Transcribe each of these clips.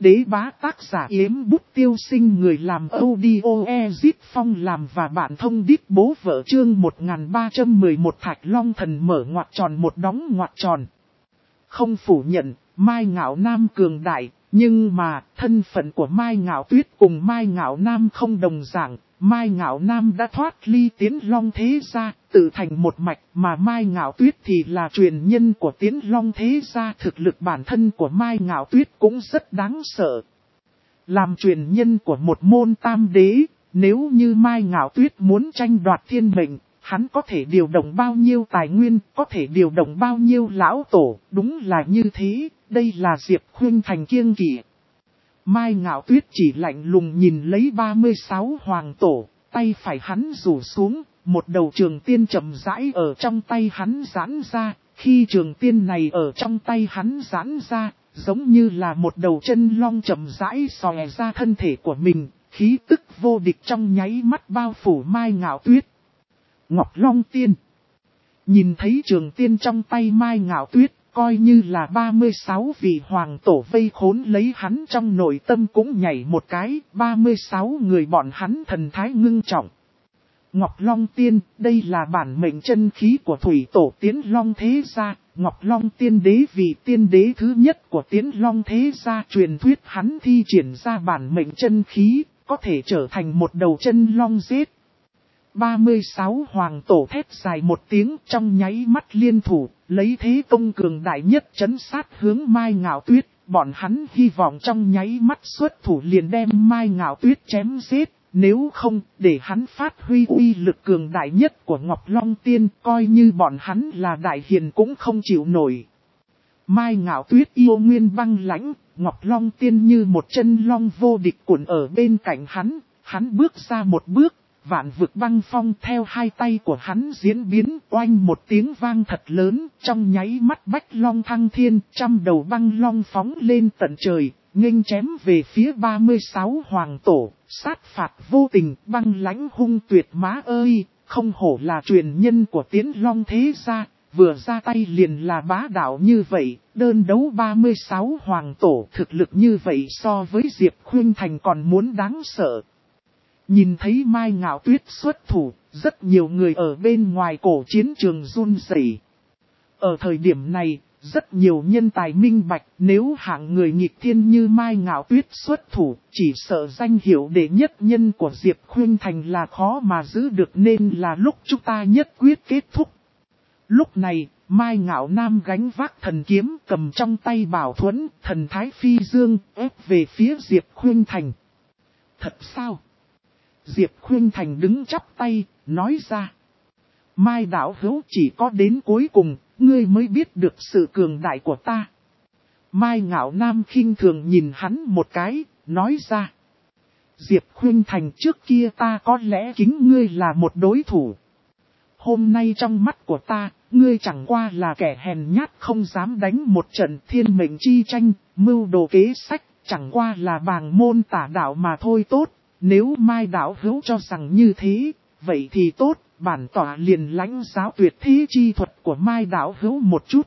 Đế bá tác giả Yếm Bút Tiêu Sinh, người làm audio Ezit Phong làm và bạn thông đít bố vợ. Chương 1311 Thạch Long Thần mở ngoặc tròn một đóng ngoặc tròn. Không phủ nhận, Mai Ngạo Nam cường đại, nhưng mà thân phận của Mai Ngạo Tuyết cùng Mai Ngạo Nam không đồng dạng. Mai Ngạo Nam đã thoát ly Tiến Long Thế Gia, tự thành một mạch, mà Mai Ngạo Tuyết thì là truyền nhân của Tiến Long Thế Gia. Thực lực bản thân của Mai Ngạo Tuyết cũng rất đáng sợ. Làm truyền nhân của một môn tam đế, nếu như Mai Ngạo Tuyết muốn tranh đoạt thiên mệnh, hắn có thể điều động bao nhiêu tài nguyên, có thể điều động bao nhiêu lão tổ, đúng là như thế, đây là Diệp Khuynh Thành kiêng kỵ. Mai Ngạo Tuyết chỉ lạnh lùng nhìn lấy 36 hoàng tổ, tay phải hắn rủ xuống, một đầu trường tiên chậm rãi ở trong tay hắn giãn ra, khi trường tiên này ở trong tay hắn giãn ra, giống như là một đầu chân long chậm rãi xòe ra thân thể của mình, khí tức vô địch trong nháy mắt bao phủ Mai Ngạo Tuyết. Ngọc Long Tiên. Nhìn thấy trường tiên trong tay Mai Ngạo Tuyết, coi như là 36 vị hoàng tổ vây khốn lấy hắn, trong nội tâm cũng nhảy một cái, 36 người bọn hắn thần thái ngưng trọng. Ngọc Long Tiên, đây là bản mệnh chân khí của thủy tổ Tiến Long Thế Gia. Ngọc Long Tiên đế vì tiên đế thứ nhất của Tiến Long Thế Gia, truyền thuyết hắn thi triển ra bản mệnh chân khí, có thể trở thành một đầu chân long giết. 36 hoàng tổ thét dài một tiếng, trong nháy mắt liên thủ, lấy thế công cường đại nhất trấn sát hướng Mai Ngạo Tuyết. Bọn hắn hy vọng trong nháy mắt xuất thủ liền đem Mai Ngạo Tuyết chém giết, nếu không, để hắn phát huy uy lực cường đại nhất của Ngọc Long Tiên, coi như bọn hắn là đại hiền cũng không chịu nổi. Mai Ngạo Tuyết yêu nguyên băng lãnh, Ngọc Long Tiên như một chân long vô địch cuộn ở bên cạnh hắn bước ra một bước. Vạn vực băng phong theo hai tay của hắn diễn biến, oanh một tiếng vang thật lớn, trong nháy mắt bách long thăng thiên, trăm đầu băng long phóng lên tận trời, nghênh chém về phía 36 hoàng tổ, sát phạt vô tình, băng lãnh hung tuyệt. Má ơi, không hổ là truyền nhân của Tiến Long Thế Gia, vừa ra tay liền là bá đạo như vậy, đơn đấu 36 hoàng tổ, thực lực như vậy so với Diệp Khuynh Thành còn muốn đáng sợ. Nhìn thấy Mai Ngạo Tuyết xuất thủ, rất nhiều người ở bên ngoài cổ chiến trường run rẩy. Ở thời điểm này, rất nhiều nhân tài minh bạch, nếu hạng người nghịch thiên như Mai Ngạo Tuyết xuất thủ, chỉ sợ danh hiệu đệ nhất nhân của Diệp Khuynh Thành là khó mà giữ được, nên là lúc chúng ta nhất quyết kết thúc. Lúc này, Mai Ngạo Nam gánh vác thần kiếm, cầm trong tay bảo thuẫn, thần thái phi dương, ép về phía Diệp Khuynh Thành. Thật sao? Diệp Khuynh Thành đứng chắp tay, nói ra. Mai đạo hữu, chỉ có đến cuối cùng, ngươi mới biết được sự cường đại của ta. Mai Ngạo Nam khinh thường nhìn hắn một cái, nói ra. Diệp Khuynh Thành, trước kia ta có lẽ kính ngươi là một đối thủ. Hôm nay trong mắt của ta, ngươi chẳng qua là kẻ hèn nhát không dám đánh một trận thiên mệnh chi tranh, mưu đồ kế sách, chẳng qua là bàng môn tả đạo mà thôi. Tốt. Nếu Mai đạo hữu cho rằng như thế, vậy thì tốt, bản tỏa liền lãnh giáo tuyệt thế chi thuật của Mai đạo hữu một chút.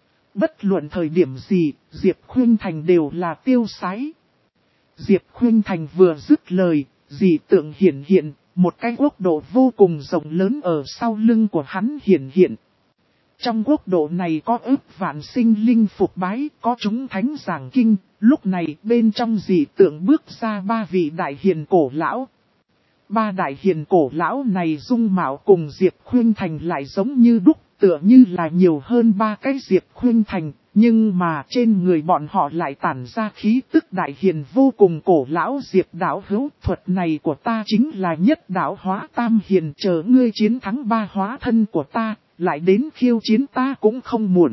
Bất luận thời điểm gì, Diệp Khuynh Thành đều là tiêu sái. Diệp Khuynh Thành vừa dứt lời, dị tượng hiển hiện, một cái quốc độ vô cùng rộng lớn ở sau lưng của hắn hiển hiện. Trong quốc độ này có ức vạn sinh linh phục bái, có chúng thánh giảng kinh. Lúc này bên trong dị tượng bước ra ba vị đại hiền cổ lão. Ba đại hiền cổ lão này dung mạo cùng Diệp Khuynh Thành lại giống như đúc, tựa như là nhiều hơn ba cái Diệp Khuynh Thành. Nhưng mà trên người bọn họ lại tản ra khí tức đại hiền vô cùng. Cổ lão Diệp đạo hữu, thuật này của ta chính là nhất đạo hóa tam hiền, chờ ngươi chiến thắng ba hóa thân của ta, lại đến khiêu chiến ta cũng không muộn.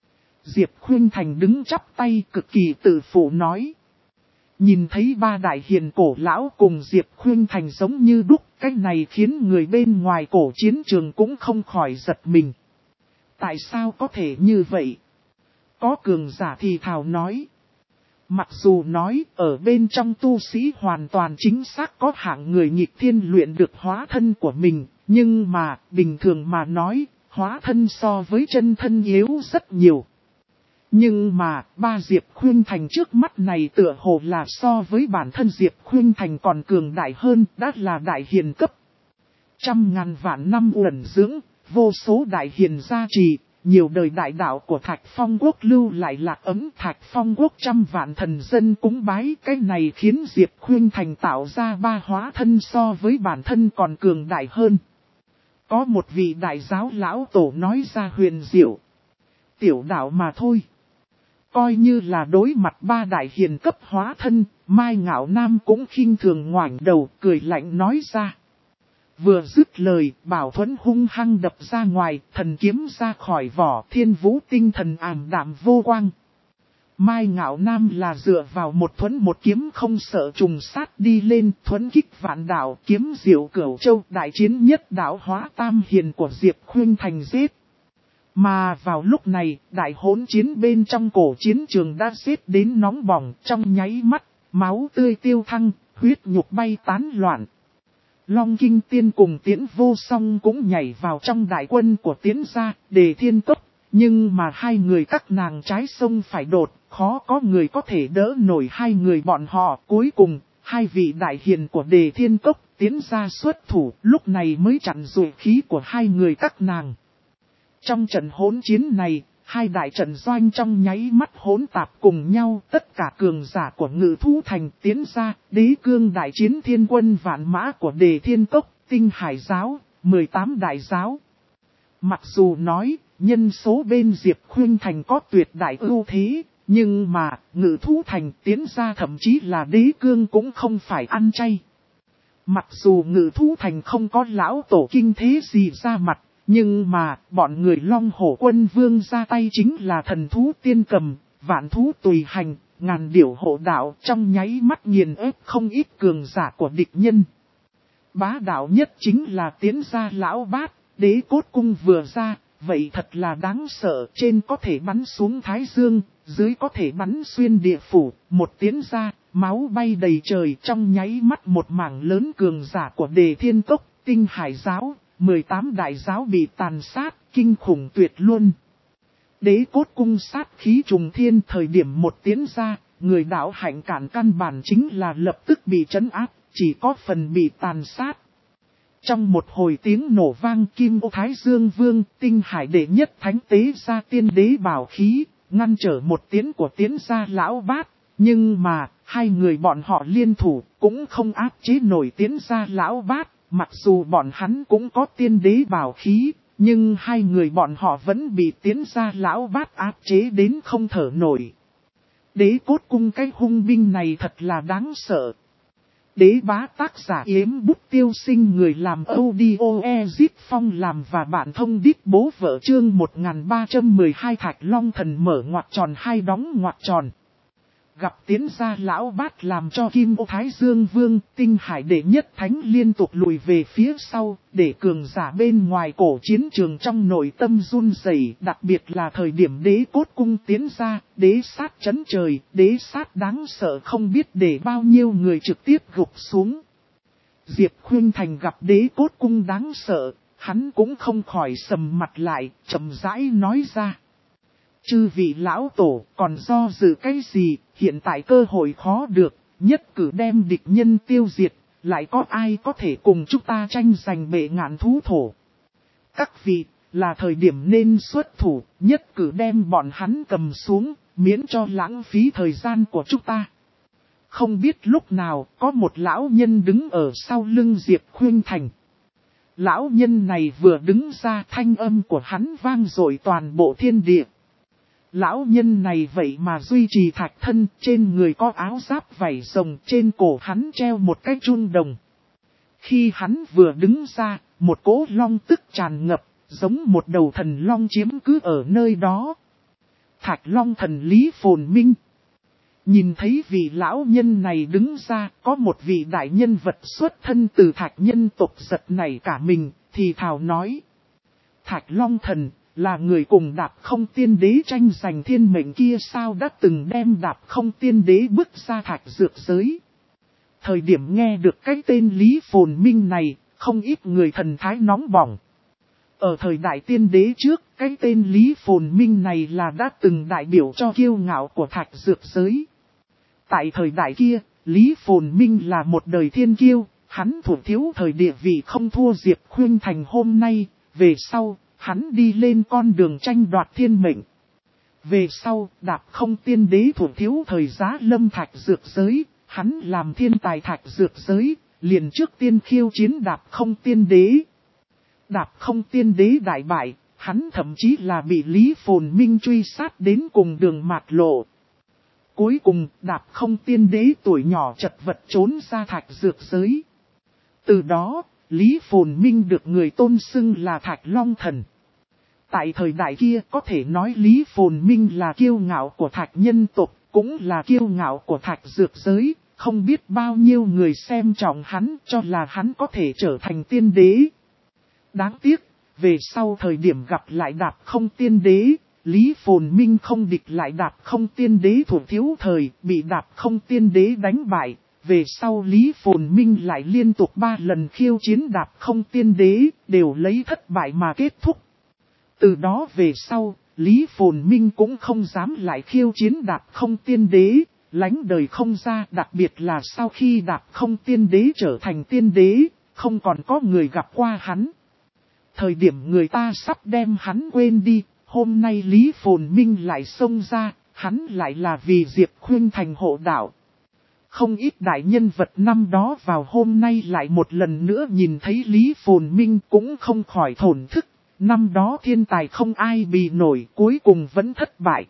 Diệp Khuynh Thành đứng chắp tay cực kỳ tự phụ nói. Nhìn thấy ba đại hiền cổ lão cùng Diệp Khuynh Thành giống như đúc, cách này khiến người bên ngoài cổ chiến trường cũng không khỏi giật mình. Tại sao có thể như vậy? Có cường giả thì thào nói. Mặc dù nói ở bên trong tu sĩ hoàn toàn chính xác có hạng người nghịch thiên luyện được hóa thân của mình, nhưng mà bình thường mà nói, hóa thân so với chân thân yếu rất nhiều. Nhưng mà, ba Diệp Khuynh Thành trước mắt này tựa hồ là so với bản thân Diệp Khuynh Thành còn cường đại hơn, đã là đại hiền cấp. Trăm ngàn vạn năm uẩn dưỡng, vô số đại hiền gia trì, nhiều đời đại đạo của Thạch Phong Quốc lưu lại lạc ấm Thạch Phong Quốc trăm vạn thần dân cúng bái. Cái này khiến Diệp Khuynh Thành tạo ra ba hóa thân so với bản thân còn cường đại hơn. Có một vị đại giáo lão tổ nói ra huyền diệu. Tiểu đạo mà thôi. Coi như là đối mặt ba đại hiền cấp hóa thân, Mai Ngạo Nam cũng khinh thường ngoảnh đầu cười lạnh nói ra. Vừa dứt lời, Bảo Thuẫn hung hăng đập ra ngoài, thần kiếm ra khỏi vỏ, Thiên Vũ tinh thần ảm đạm vô quang. Mai Ngạo Nam là dựa vào một thuẫn một kiếm không sợ trùng sát đi lên, thuẫn kích vạn đạo, kiếm diệu cửu châu, đại chiến nhất đạo hóa tam hiền của Diệp Khuynh Thành giết. Mà vào lúc này, đại hỗn chiến bên trong cổ chiến trường đã xếp đến nóng bỏng, trong nháy mắt, máu tươi tiêu thăng, huyết nhục bay tán loạn. Long Kinh Tiên cùng Tiễn Vô Song cũng nhảy vào trong đại quân của Tiễn gia, Đề Thiên Cốc, nhưng mà hai người các nàng trái sông phải đột, khó có người có thể đỡ nổi hai người bọn họ. Cuối cùng, hai vị đại hiền của Đề Thiên Cốc Tiễn gia xuất thủ, lúc này mới chặn dụ khí của hai người các nàng. Trong trận hỗn chiến này, hai đại trận doanh trong nháy mắt hỗn tạp cùng nhau, tất cả cường giả của Ngự Thú Thành Tiễn gia, Đế Cương đại chiến thiên quân vạn mã của Đề Thiên Cốc, Tinh Hải giáo, 18 đại giáo. Mặc dù nói, nhân số bên Diệp Khuynh Thành có tuyệt đại ưu thế, nhưng mà, Ngự Thú Thành Tiễn gia thậm chí là Đế Cương cũng không phải ăn chay. Mặc dù Ngự Thú Thành không có lão tổ kinh thế gì ra mặt, nhưng mà, bọn người Long Hổ Quân Vương ra tay chính là thần thú tiên cầm, vạn thú tùy hành, ngàn điểu hộ đạo, trong nháy mắt nghiền ép không ít cường giả của địch nhân. Bá đạo nhất chính là Tiễn gia lão bát, Đế Cốt Cung vừa ra, vậy thật là đáng sợ, trên có thể bắn xuống Thái Dương, dưới có thể bắn xuyên địa phủ, một Tiễn gia, máu bay đầy trời, trong nháy mắt một mảng lớn cường giả của Đề Thiên Cốc, Tinh Hải giáo. 18 đại giáo bị tàn sát, kinh khủng tuyệt luôn. Đế Cốt Cung sát khí trùng thiên, thời điểm một Tiễn gia, người đạo hạnh cản căn bản chính là lập tức bị trấn áp, chỉ có phần bị tàn sát. Trong một hồi tiếng nổ vang, Kim Ô Thái Dương Vương, Tinh Hải đệ nhất thánh tế ra tiên đế bảo khí, ngăn trở một Tiễn của Tiễn gia lão bát. Nhưng mà, hai người bọn họ liên thủ, cũng không áp chế nổi Tiễn gia lão bát. Mặc dù bọn hắn cũng có tiên đế bảo khí, nhưng hai người bọn họ vẫn bị Tiễn gia lão bát áp chế đến không thở nổi. Đế Cốt Cung cái hung binh này thật là đáng sợ. Đế bá tác giả Yếm Bút Tiêu Sinh, người làm audio Ezip Phong làm và bạn thông đít bố vợ chương 1312 Thạch Long Thần mở ngoặc tròn hai đóng ngoặc tròn. Gặp Tiễn gia lão bát làm cho Kim Ô Thái Dương Vương, Tinh Hải đệ nhất thánh liên tục lùi về phía sau, để cường giả bên ngoài cổ chiến trường trong nội tâm run rẩy, đặc biệt là thời điểm Đế Cốt Cung tiến ra, đế sát chấn trời, đế sát đáng sợ không biết để bao nhiêu người trực tiếp gục xuống. Diệp Khuynh Thành gặp Đế Cốt Cung đáng sợ, hắn cũng không khỏi sầm mặt lại, chậm rãi nói ra. Chư vị lão tổ còn do dự cái gì, hiện tại cơ hội khó được, nhất cử đem địch nhân tiêu diệt, lại có ai có thể cùng chúng ta tranh giành bệ ngạn thú thổ. Các vị, là thời điểm nên xuất thủ, nhất cử đem bọn hắn cầm xuống, miễn cho lãng phí thời gian của chúng ta. Không biết lúc nào, có một lão nhân đứng ở sau lưng Diệp Khuynh Thành. Lão nhân này vừa đứng ra, thanh âm của hắn vang dội toàn bộ thiên địa. Lão nhân này vậy mà duy trì thạch thân, trên người có áo giáp vảy rồng, trên cổ hắn treo một cái chun đồng. Khi hắn vừa đứng ra, một cỗ long tức tràn ngập, giống một đầu thần long chiếm cứ ở nơi đó. Thạch Long thần Lý Phồn Minh. Nhìn thấy vị lão nhân này đứng ra, có một vị đại nhân vật xuất thân từ Thạch nhân tộc giật nảy cả mình, thì thào nói. Thạch Long thần, là người cùng Đạp Không Tiên Đế tranh giành thiên mệnh kia sao, đã từng đem Đạp Không Tiên Đế bước ra thạch dược giới. Thời điểm nghe được cái tên Lý Phồn Minh này, không ít người thần thái nóng bỏng. Ở thời đại tiên đế trước, cái tên Lý Phồn Minh này là đã từng đại biểu cho kiêu ngạo của thạch dược giới. Tại thời đại kia, Lý Phồn Minh là một đời thiên kiêu, hắn thủ thiếu thời địa vị không thua Diệp Khuynh Thành hôm nay, về sau, hắn đi lên con đường tranh đoạt thiên mệnh. Về sau, Đạp Không tiên đế thủ thiếu thời Giá Lâm thạch dược giới, hắn làm thiên tài thạch dược giới, liền trước tiên khiêu chiến Đạp Không tiên đế. Đạp Không tiên đế đại bại, hắn thậm chí là bị Lý Phồn Minh truy sát đến cùng đường mạt lộ. Cuối cùng, Đạp Không tiên đế tuổi nhỏ chật vật trốn ra thạch dược giới. Từ đó, Lý Phồn Minh được người tôn xưng là Thạch Long Thần. Tại thời đại kia có thể nói Lý Phồn Minh là kiêu ngạo của thạch nhân tộc, cũng là kiêu ngạo của thạch dược giới, không biết bao nhiêu người xem trọng hắn cho là hắn có thể trở thành tiên đế. Đáng tiếc, về sau thời điểm gặp lại Đạp Không tiên đế, Lý Phồn Minh không địch lại Đạp Không tiên đế thủ thiếu thời, bị Đạp Không tiên đế đánh bại. Về sau Lý Phồn Minh lại liên tục 3 lần khiêu chiến Đạp Không tiên đế, đều lấy thất bại mà kết thúc. Từ đó về sau, Lý Phồn Minh cũng không dám lại khiêu chiến Đạp Không tiên đế, lánh đời không ra, đặc biệt là sau khi Đạp Không tiên đế trở thành tiên đế, không còn có người gặp qua hắn. Thời điểm người ta sắp đem hắn quên đi, hôm nay Lý Phồn Minh lại xông ra, hắn lại là vì Diệp Khuynh Thành hộ đạo. Không ít đại nhân vật năm đó vào hôm nay lại một lần nữa nhìn thấy Lý Phồn Minh cũng không khỏi thổn thức. Năm đó thiên tài không ai bì nổi, cuối cùng vẫn thất bại.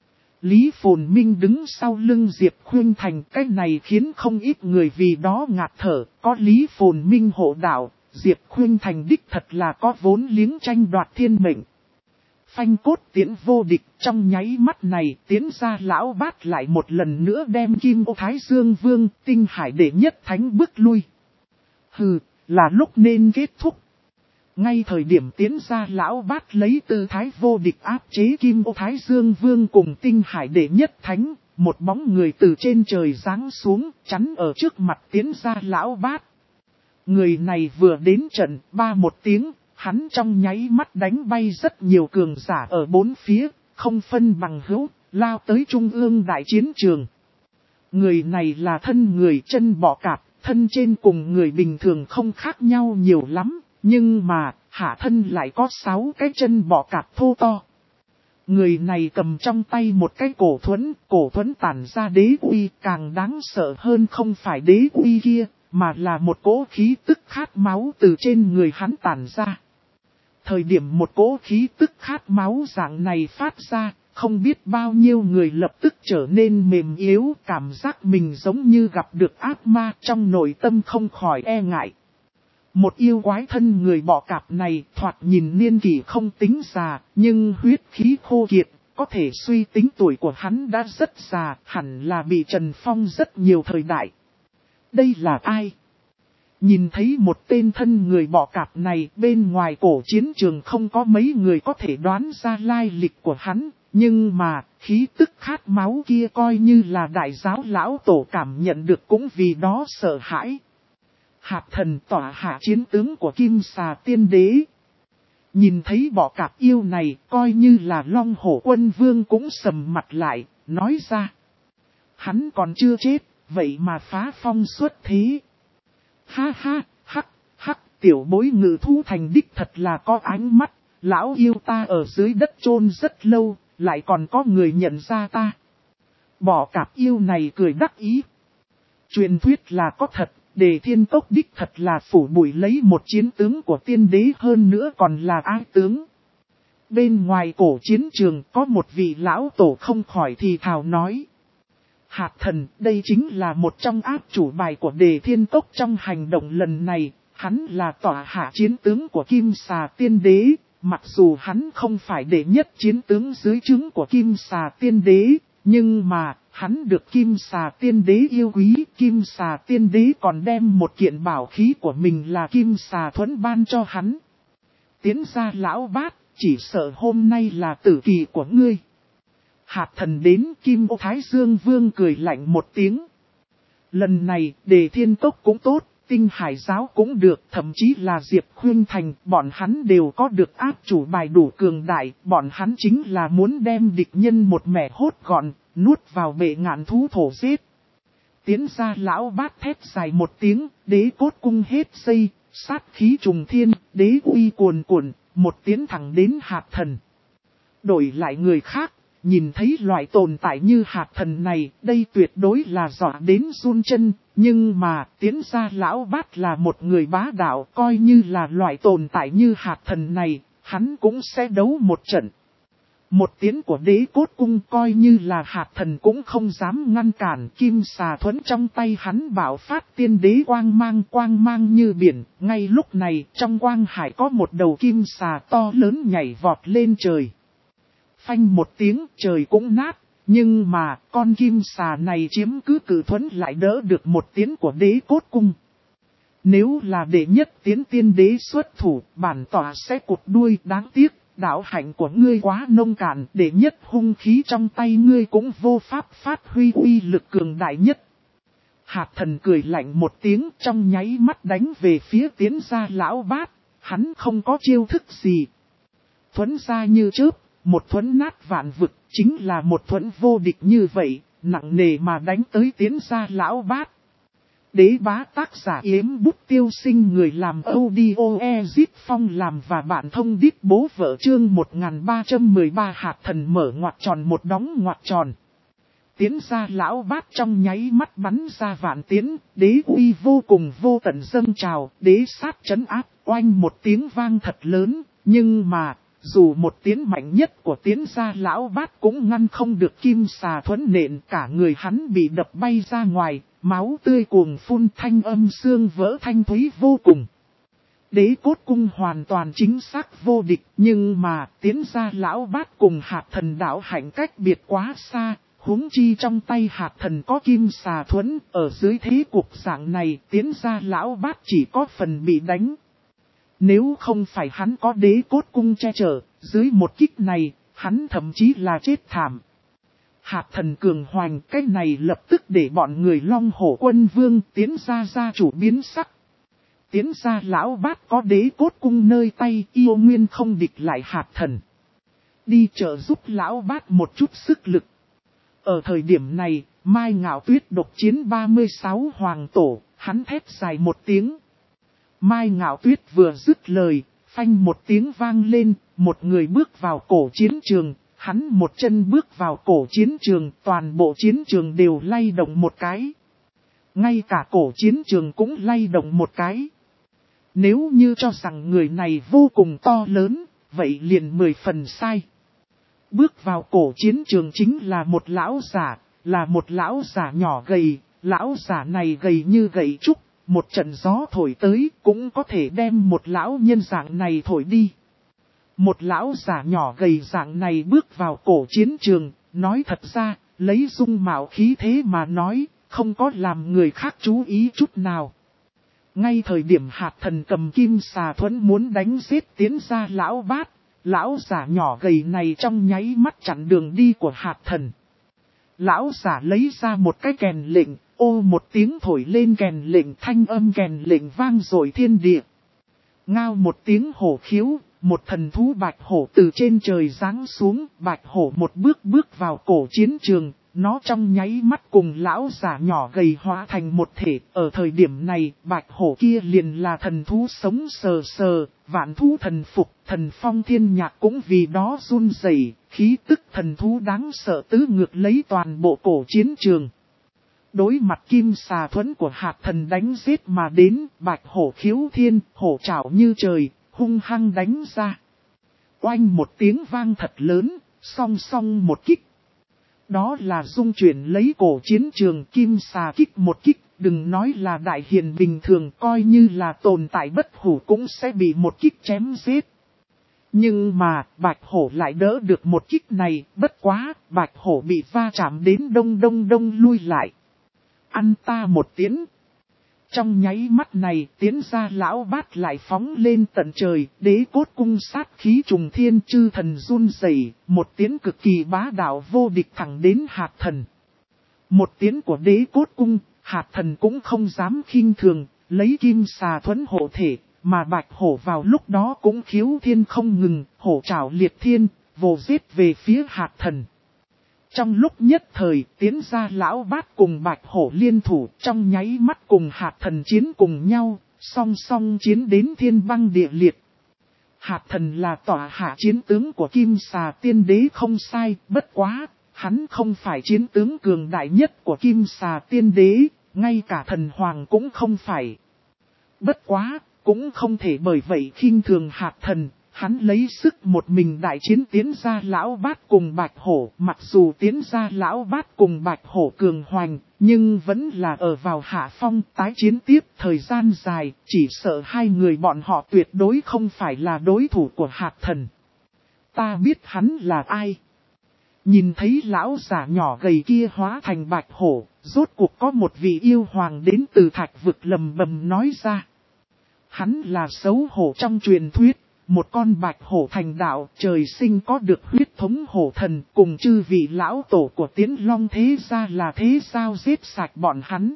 Lý Phồn Minh đứng sau lưng Diệp Khuynh Thành, cái này khiến không ít người vì đó ngạt thở. Có Lý Phồn Minh hộ đạo, Diệp Khuynh Thành đích thật là có vốn liếng tranh đoạt thiên mệnh. Phanh cốt tiễn vô địch, trong nháy mắt này tiến ra lão bát lại một lần nữa đem Kim Ô Thái Dương Vương Tinh Hải đệ nhất thánh bước lui. Hừ, là lúc nên kết thúc. Ngay thời điểm tiến ra lão bát lấy tư thái vô địch áp chế Kim Ô Thái Dương Vương cùng Tinh Hải đệ nhất thánh, một bóng người từ trên trời giáng xuống, chắn ở trước mặt tiến ra lão bát. Người này vừa đến trận, ba một tiếng, hắn trong nháy mắt đánh bay rất nhiều cường giả ở bốn phía, không phân bằng hữu, lao tới trung ương đại chiến trường. Người này là thân người chân bọ cạp, thân trên cùng người bình thường không khác nhau nhiều lắm, nhưng mà, hạ thân lại có 6 cái chân bọ cạp thô to. Người này cầm trong tay một cái cổ thuẫn tản ra đế uy, càng đáng sợ hơn không phải đế uy kia, mà là một cỗ khí tức khát máu từ trên người hắn tản ra. Thời điểm một cỗ khí tức khát máu dạng này phát ra, không biết bao nhiêu người lập tức trở nên mềm yếu, cảm giác mình giống như gặp được ác ma, trong nội tâm không khỏi e ngại. Một yêu quái thân người bọ cạp này thoạt nhìn niên kỷ không tính già, nhưng huyết khí khô kiệt, có thể suy tính tuổi của hắn đã rất già, hẳn là bị Trần Phong rất nhiều thời đại. Đây là ai? Nhìn thấy một tên thân người bọ cạp này, bên ngoài cổ chiến trường không có mấy người có thể đoán ra lai lịch của hắn, nhưng mà khí tức khát máu kia coi như là đại giáo lão tổ cảm nhận được cũng vì đó sợ hãi. Hạt thần tỏa hạ chiến tướng của Kim Xà Tiên Đế. Nhìn thấy bọ cạp yêu này, coi như là Long Hổ Quân Vương cũng sầm mặt lại, nói ra. Hắn còn chưa chết, vậy mà phá phong xuất thế. Ha ha, hắc, tiểu bối ngự thú thành đích thật là có ánh mắt, lão yêu ta ở dưới đất chôn rất lâu, lại còn có người nhận ra ta. Bọ cạp yêu này cười đắc ý. Truyền thuyết là có thật. Đề Thiên Cốc đích thật là phủ bụi lấy một chiến tướng của tiên đế hơn nữa còn là ái tướng. Bên ngoài cổ chiến trường có một vị lão tổ không khỏi thì thào nói. Hạt thần, đây chính là một trong áp chủ bài của Đề Thiên Cốc trong hành động lần này, hắn là tỏa hạ chiến tướng của Kim Xà Tiên Đế, mặc dù hắn không phải đệ nhất chiến tướng dưới trướng của Kim Xà Tiên Đế, nhưng mà, hắn được Kim Xà Tiên Đế yêu quý, Kim Xà Tiên Đế còn đem một kiện bảo khí của mình là Kim Xà Thuẫn ban cho hắn. Tiến ra lão bát, chỉ sợ hôm nay là tử kỳ của ngươi. Hạt thần đến Kim Ô Thái Dương Vương cười lạnh một tiếng. Lần này, Đề Thiên Cốc cũng tốt, Tinh Hải giáo cũng được, thậm chí là Diệp Khuyên Thành, bọn hắn đều có được áp chủ bài đủ cường đại, bọn hắn chính là muốn đem địch nhân một mẻ hốt gọn, nuốt vào bệ ngạn thú thổ giết. Tiến ra lão bát thét dài một tiếng, đế cốt cung hết dây, sát khí trùng thiên, đế uy cuồn cuộn, một tiến thẳng đến hạt thần. Đổi lại người khác, nhìn thấy loại tồn tại như hạt thần này, đây tuyệt đối là dọa đến run chân, nhưng mà tiến ra lão bát là một người bá đạo, coi như là loại tồn tại như hạt thần này, hắn cũng sẽ đấu một trận. Một tiến của đế cốt cung coi như là hạt thần cũng không dám ngăn cản, kim xà thuẫn trong tay hắn bảo phát tiên đế quang mang như biển, ngay lúc này trong quang hải có một đầu kim xà to lớn nhảy vọt lên trời. Phanh một tiếng trời cũng nát, nhưng mà con kim xà này chiếm cứ cử thuẫn lại đỡ được một tiến của đế cốt cung. Nếu là đệ nhất tiến tiên đế xuất thủ, bản tỏa sẽ cụt đuôi, đáng tiếc. Đạo hạnh của ngươi quá nông cạn, đệ nhất hung khí trong tay ngươi cũng vô pháp phát huy uy lực cường đại nhất. Hạt thần cười lạnh một tiếng, trong nháy mắt đánh về phía tiến gia lão bát, hắn không có chiêu thức gì. Thuẫn ra như chớp, một thuẫn nát vạn vực, chính là một thuẫn vô địch như vậy, nặng nề mà đánh tới tiến gia lão bát. Đế bá tác giả Yếm Bút Tiêu Sinh, người làm audio Ezit Phong làm và bạn thông đít bố vợ, chương 1313 hạt thần mở ngoặc tròn một đóng ngoặc tròn. Tiến ra lão bát trong nháy mắt bắn ra vạn tiến, đế uy vô cùng vô tận dâng trào, đế sát trấn áp, oanh một tiếng vang thật lớn, nhưng mà, dù một tiến mạnh nhất của tiến ra lão bát cũng ngăn không được kim xà thuẫn nện, cả người hắn bị đập bay ra ngoài. Máu tươi cuồng phun, thanh âm xương vỡ thanh thúy vô cùng. Đế cốt cung hoàn toàn chính xác vô địch, nhưng mà tiến ra lão bát cùng hạt thần đạo hạnh cách biệt quá xa, huống chi trong tay hạt thần có kim xà thuẫn, ở dưới thế cục dạng này tiến ra lão bát chỉ có phần bị đánh. Nếu không phải hắn có đế cốt cung che chở, dưới một kích này, hắn thậm chí là chết thảm. Hạt thần cường hoành, cái này lập tức để bọn người Long Hổ Quân Vương tiến ra gia chủ biến sắc. Tiến ra lão bát có đế cốt cung nơi tay, yêu nguyên không địch lại hạt thần. Đi trợ giúp lão bát một chút sức lực. Ở thời điểm này, Mai Ngạo Tuyết độc chiến 36 hoàng tổ, hắn thét dài một tiếng. Mai Ngạo Tuyết vừa dứt lời, phanh một tiếng vang lên, một người bước vào cổ chiến trường. Hắn một chân bước vào cổ chiến trường, toàn bộ chiến trường đều lay động một cái. Ngay cả cổ chiến trường cũng lay động một cái. Nếu như cho rằng người này vô cùng to lớn, vậy liền 10 phần sai. Bước vào cổ chiến trường chính là một lão giả, là một lão giả nhỏ gầy, lão giả này gầy như gậy trúc, một trận gió thổi tới cũng có thể đem một lão nhân dạng này thổi đi. Một lão giả nhỏ gầy dạng này bước vào cổ chiến trường, nói thật ra, lấy dung mạo khí thế mà nói, không có làm người khác chú ý chút nào. Ngay thời điểm hạt thần cầm kim xà thuẫn muốn đánh giết tiến ra lão bát, lão giả nhỏ gầy này trong nháy mắt chặn đường đi của hạt thần. Lão giả lấy ra một cái kèn lệnh, ô một tiếng thổi lên kèn lệnh, thanh âm kèn lệnh vang dội thiên địa. Ngao một tiếng hổ khiếu. Một thần thú bạch hổ từ trên trời giáng xuống, bạch hổ một bước vào cổ chiến trường, nó trong nháy mắt cùng lão giả nhỏ gầy hóa thành một thể. Ở thời điểm này, bạch hổ kia liền là thần thú sống sờ sờ, vạn thú thần phục, thần phong thiên nhạc cũng vì đó run rẩy, khí tức thần thú đáng sợ tứ ngược lấy toàn bộ cổ chiến trường. Đối mặt kim xà thuẫn của hạt thần đánh giết mà đến, bạch hổ khiếu thiên, hổ trảo như trời. Hung hăng đánh ra. Oanh một tiếng vang thật lớn, song song một kích. Đó là dung chuyển lấy cổ chiến trường, kim xà kích một kích, đừng nói là đại hiền bình thường, coi như là tồn tại bất hủ cũng sẽ bị một kích chém giết. Nhưng mà, bạch hổ lại đỡ được một kích này, bất quá, bạch hổ bị va chạm đến đông lui lại. Ăn ta một tiếng. Trong nháy mắt này tiến ra lão bát lại phóng lên tận trời, đế cốt cung sát khí trùng thiên, chư thần run rẩy, một tiếng cực kỳ bá đạo vô địch thẳng đến hạt thần. Một tiếng của đế cốt cung, hạt thần cũng không dám khinh thường, lấy kim xà thuẫn hộ thể, mà bạch hổ vào lúc đó cũng khiếu thiên không ngừng, hổ trảo liệt thiên, vồ giết về phía hạt thần. Trong lúc nhất thời tiến ra lão bát cùng bạch hổ liên thủ trong nháy mắt cùng hạt thần chiến cùng nhau, song song chiến đến thiên băng địa liệt. Hạt thần là tọa hạ chiến tướng của kim xà tiên đế không sai, bất quá, hắn không phải chiến tướng cường đại nhất của kim xà tiên đế, ngay cả thần hoàng cũng không phải. Bất quá, cũng không thể bởi vậy khinh thường hạt thần. Hắn lấy sức một mình đại chiến tiến ra lão bát cùng bạch hổ, mặc dù tiến ra lão bát cùng bạch hổ cường hoành, nhưng vẫn là ở vào hạ phong tái chiến tiếp thời gian dài, chỉ sợ hai người bọn họ tuyệt đối không phải là đối thủ của hạt thần. Ta biết hắn là ai? Nhìn thấy lão giả nhỏ gầy kia hóa thành bạch hổ, rốt cuộc có một vị yêu hoàng đến từ thạch vực lầm bầm nói ra. Hắn là xấu hổ trong truyền thuyết. Một con bạch hổ thành đạo, trời sinh có được huyết thống hổ thần, cùng chư vị lão tổ của Tiến Long thế gia là thế sao giết sạch bọn hắn.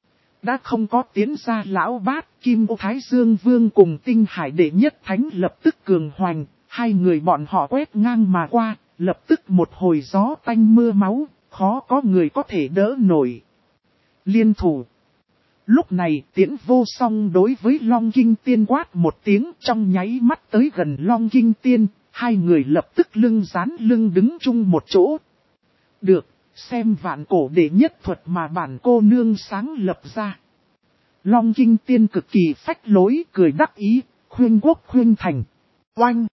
Đã không có tiến gia lão bát, Kim Ô Thái Dương Vương cùng Tinh Hải đệ nhất thánh lập tức cường hoành, hai người bọn họ quét ngang mà qua, lập tức một hồi gió tanh mưa máu, khó có người có thể đỡ nổi. Liên thủ. Lúc này Tiễn Vô Song đối với Long Kinh Tiên quát một tiếng, trong nháy mắt tới gần Long Kinh Tiên, hai người lập tức lưng dán lưng đứng chung một chỗ. Được, xem vạn cổ đệ nhất thuật mà bản cô nương sáng lập ra. Long Kinh Tiên cực kỳ phách lối, cười đắc ý, khuyên quốc khuyên thành. Oanh!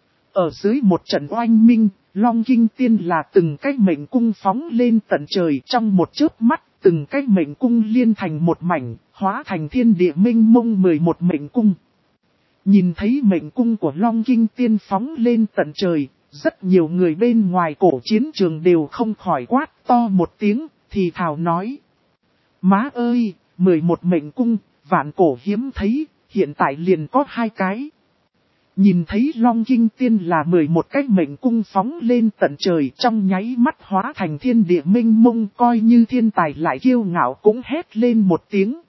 Ở dưới một trận oanh minh, Long Kinh Tiên là từng cái mệnh cung phóng lên tận trời trong một chớp mắt. Từng cái mệnh cung liên thành một mảnh, hóa thành thiên địa minh mông 11 mệnh cung. Nhìn thấy mệnh cung của Long Kinh Tiên phóng lên tận trời, rất nhiều người bên ngoài cổ chiến trường đều không khỏi quát to một tiếng, thì thào nói. Má ơi, 11 mệnh cung, vạn cổ hiếm thấy, hiện tại liền có 2 cái. Nhìn thấy Long Kinh Tiên là 11 cái mệnh cung phóng lên tận trời trong nháy mắt hóa thành thiên địa minh mông, coi như thiên tài lại kiêu ngạo cũng hét lên một tiếng.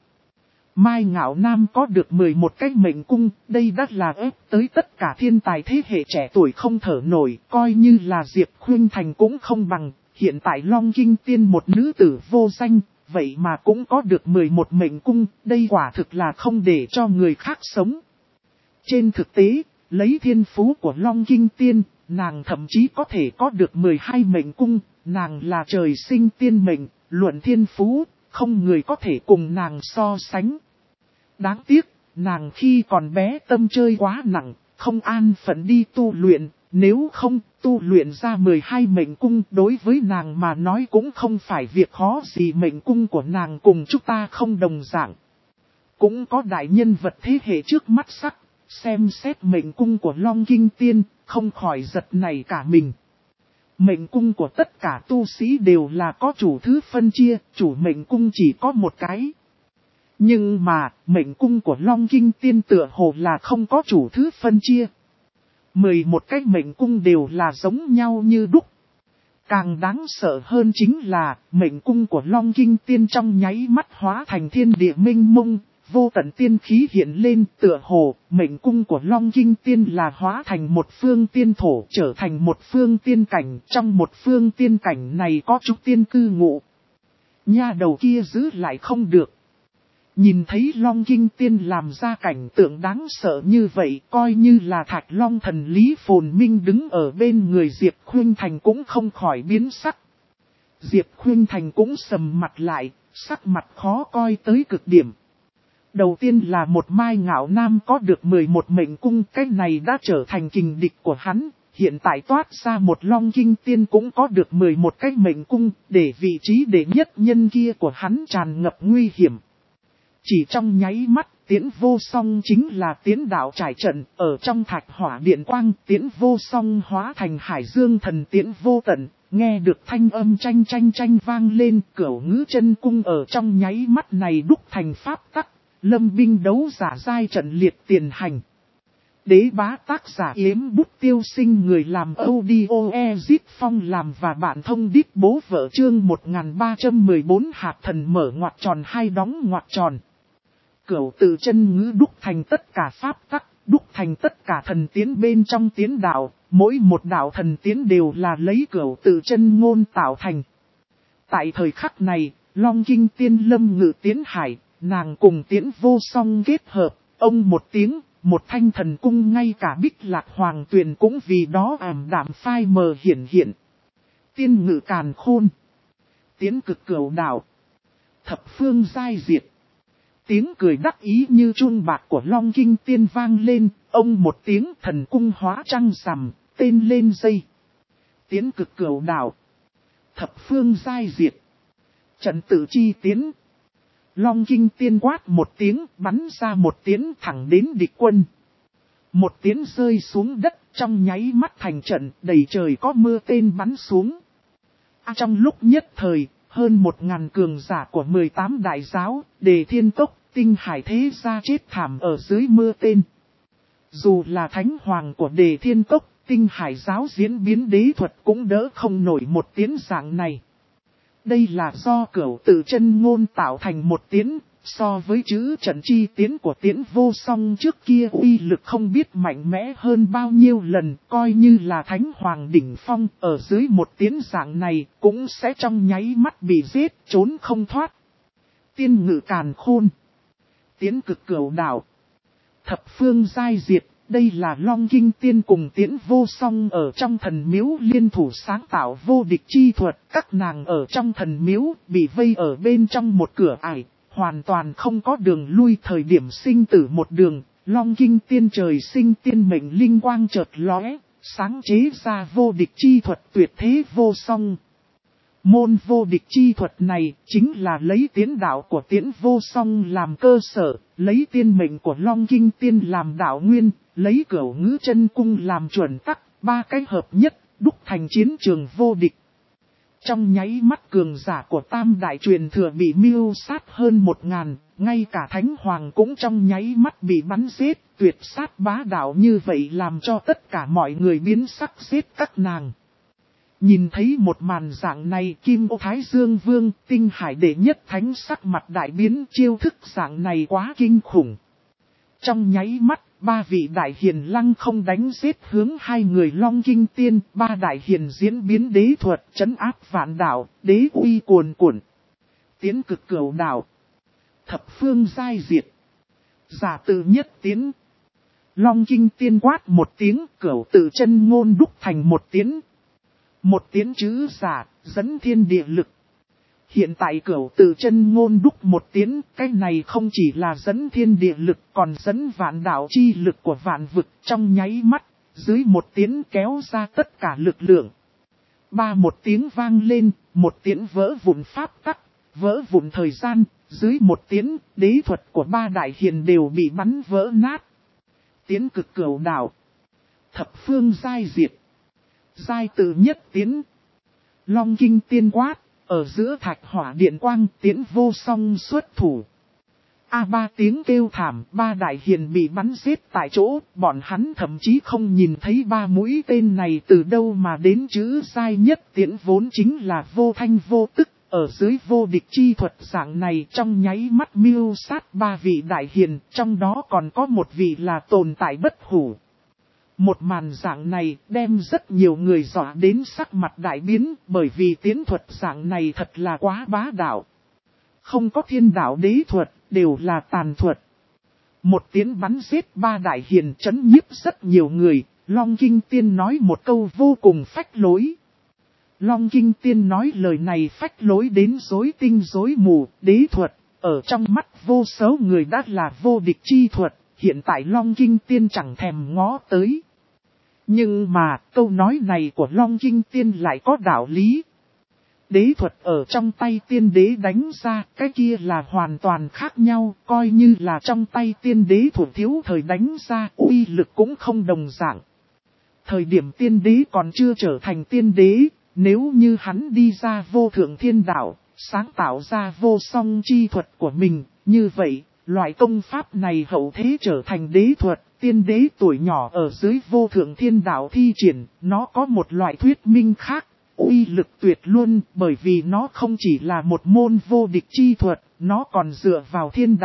Mai Ngạo Nam có được 11 cái mệnh cung, đây đã là ép tới tất cả thiên tài thế hệ trẻ tuổi không thở nổi, coi như là Diệp Khuynh Thành cũng không bằng. Hiện tại Long Kinh Tiên một nữ tử vô danh, vậy mà cũng có được 11 mệnh cung, đây quả thực là không để cho người khác sống. Trên thực tế, lấy thiên phú của Long Kinh Tiên, nàng thậm chí có thể có được 12 mệnh cung, nàng là trời sinh tiên mệnh, luận thiên phú, không người có thể cùng nàng so sánh. Đáng tiếc, nàng khi còn bé tâm chơi quá nặng, không an phận đi tu luyện, nếu không tu luyện ra 12 mệnh cung đối với nàng mà nói cũng không phải việc khó gì. Mệnh cung của nàng cùng chúng ta không đồng dạng. Cũng có đại nhân vật thế hệ trước mắt sắc. Xem xét mệnh cung của Long Kinh Tiên, không khỏi giật nảy cả mình. Mệnh cung của tất cả tu sĩ đều là có chủ thứ phân chia, chủ mệnh cung chỉ có một cái. Nhưng mà, mệnh cung của Long Kinh Tiên tựa hồ là không có chủ thứ phân chia. 11 cái mệnh cung đều là giống nhau như đúc. Càng đáng sợ hơn chính là, mệnh cung của Long Kinh Tiên trong nháy mắt hóa thành thiên địa minh mông. Vô tận tiên khí hiện lên tựa hồ, mệnh cung của Long Kinh Tiên là hóa thành một phương tiên thổ trở thành một phương tiên cảnh. Trong một phương tiên cảnh này có trúc tiên cư ngụ. Nha đầu kia giữ lại không được. Nhìn thấy Long Kinh Tiên làm ra cảnh tượng đáng sợ như vậy, coi như là Thạch Long thần Lý Phồn Minh đứng ở bên người Diệp Khuynh Thành cũng không khỏi biến sắc. Diệp Khuynh Thành cũng sầm mặt lại, sắc mặt khó coi tới cực điểm. Đầu tiên là một Mai Ngạo Nam có được 11 mệnh cung, cái này đã trở thành kình địch của hắn. Hiện tại toát ra một Long Kinh Tiên cũng có được 11 cái mệnh cung, để vị trí đệ nhất nhân kia của hắn tràn ngập nguy hiểm. Chỉ trong nháy mắt, Tiễn Vô Song chính là Tiễn đạo trải trận, ở trong Thạch Hỏa Điện Quang, Tiễn Vô Song hóa thành Hải Dương Thần Tiễn Vô Tận, nghe được thanh âm tranh tranh tranh vang lên, Cửu Ngữ Chân Cung ở trong nháy mắt này đúc thành pháp tắc. Lâm binh đấu giả giai trận liệt tiền hành. Đế bá tác giả Yếm Bút Tiêu Sinh, người làm audio Ezit Phong làm và bạn thông đít bố vợ chương 1314 hạt thần mở ngoặc tròn hai đóng ngoặc tròn. Cửu tự chân ngữ đúc thành tất cả pháp tắc, đúc thành tất cả thần tiến bên trong tiến đạo, mỗi một đạo thần tiến đều là lấy cửu tự chân ngôn tạo thành. Tại thời khắc này, Long Kinh Tiên lâm ngự tiến hải, nàng cùng Tiễn Vô Song kết hợp, ông một tiếng, một thanh thần cung ngay cả Bích Lạc Hoàng Tuyền cũng vì đó ảm đạm phai mờ hiển hiện. Tiên ngự càn khôn, tiến cực cửu đạo, thập phương giai diệt. Tiếng cười đắc ý như chuông bạc của Long Kinh Tiên vang lên, ông một tiếng thần cung hóa trăng rằm, tên lên dây. Tiến cực cửu đạo, thập phương giai diệt. Trận tự chi tiến. Long Kinh Tiên quát một tiếng, bắn ra một tiến thẳng đến địch quân. Một tiến rơi xuống đất, trong nháy mắt thành trận, đầy trời có mưa tên bắn xuống. Trong lúc nhất thời, hơn 1000 cường giả của 18 đại giáo, Đề Thiên Cốc, Tinh Hải thế gia chết thảm ở dưới mưa tên. Dù là thánh hoàng của Đề Thiên Cốc, Tinh Hải giáo diễn biến đế thuật cũng đỡ không nổi một tiến dạng này. Đây là do cửu tự chân ngôn tạo thành một tiến, so với chữ trận chi tiến của Tiễn Vô Song trước kia uy lực không biết mạnh mẽ hơn bao nhiêu lần, coi như là thánh hoàng đỉnh phong ở dưới một tiến dạng này cũng sẽ trong nháy mắt bị giết, trốn không thoát. Tiên ngự càn khôn, tiến cực cửu đạo, thập phương giai diệt. Đây là Long Kinh Tiên cùng Tiễn Vô Song ở trong thần miếu liên thủ sáng tạo vô địch chi thuật. Các nàng ở trong thần miếu bị vây ở bên trong một cửa ải, hoàn toàn không có đường lui. Thời điểm sinh tử một đường, Long Kinh Tiên trời sinh tiên mệnh linh quang chợt lóe, sáng chế ra vô địch chi thuật tuyệt thế vô song. Môn vô địch chi thuật này chính là lấy tiến đạo của Tiễn Vô Song làm cơ sở, lấy tiên mệnh của Long Kinh Tiên làm đạo nguyên, lấy cửu ngữ chân cung làm chuẩn tắc, ba cái hợp nhất, đúc thành chiến trường vô địch. Trong nháy mắt cường giả của tam đại truyền thừa bị mưu sát hơn 1000, ngay cả thánh hoàng cũng trong nháy mắt bị bắn giết, tuyệt sát bá đạo như vậy làm cho tất cả mọi người biến sắc giết các nàng. Nhìn thấy một màn dạng này, Kim Ô Thái Dương Vương, Tinh Hải đệ nhất thánh sắc mặt đại biến, chiêu thức dạng này quá kinh khủng. Trong nháy mắt, ba vị đại hiền lăng không đánh giết hướng hai người Long Kinh Tiên, ba đại hiền diễn biến đế thuật, trấn áp vạn đạo, đế uy cuồn cuộn. Tiến cực cửu đạo, thập phương giai diệt. Giả tự nhất tiến. Long Kinh Tiên quát một tiếng, cửu tự chân ngôn đúc thành một tiến. Một tiến chữ giả, dẫn thiên địa lực. Hiện tại cửu tự chân ngôn đúc một tiến, cái này không chỉ là dẫn thiên địa lực, còn dẫn vạn đạo chi lực của vạn vực trong nháy mắt, dưới một tiến kéo ra tất cả lực lượng. Ba một tiếng vang lên, một tiến vỡ vụn pháp tắc, vỡ vụn thời gian, dưới một tiến, đế thuật của ba đại hiền đều bị bắn vỡ nát. Tiến cực cửu đạo, thập phương giai diệt. Giai tự nhất tiến. Long Kinh Tiên quát, ở giữa thạch hỏa điện quang Tiễn Vô Song xuất thủ. Ba tiếng kêu thảm, ba đại hiền bị bắn giết tại chỗ, bọn hắn thậm chí không nhìn thấy ba mũi tên này từ đâu mà đến. Chữ giai nhất tiến vốn chính là vô thanh vô tức, ở dưới vô địch chi thuật dạng này trong nháy mắt mưu sát ba vị đại hiền, trong đó còn có một vị là tồn tại bất hủ. Một màn dạng này đem rất nhiều người dọa đến sắc mặt đại biến, bởi vì tiến thuật dạng này thật là quá bá đạo. Không có thiên đạo đế thuật, đều là tàn thuật. Một tiến bắn giết ba đại hiền chấn nhiếp rất nhiều người, Long Kinh Tiên nói một câu vô cùng phách lối. Long Kinh Tiên nói lời này phách lối đến rối tinh rối mù, đế thuật, ở trong mắt vô số người đã là vô địch chi thuật, hiện tại Long Kinh Tiên chẳng thèm ngó tới. Nhưng mà, câu nói này của Long Kinh Tiên lại có đạo lý. Đế thuật ở trong tay tiên đế đánh ra, cái kia là hoàn toàn khác nhau, coi như là trong tay tiên đế thủ thiếu thời đánh ra, uy lực cũng không đồng dạng. Thời điểm tiên đế còn chưa trở thành tiên đế, nếu như hắn đi ra vô thượng thiên đạo, sáng tạo ra vô song chi thuật của mình, như vậy, loại công pháp này hậu thế trở thành đế thuật. Tiên đế tuổi nhỏ ở dưới vô thượng thiên đạo thi triển, nó có một loại thuyết minh khác, uy lực tuyệt luôn, bởi vì nó không chỉ là một môn vô địch chi thuật, nó còn dựa vào thiên đạo,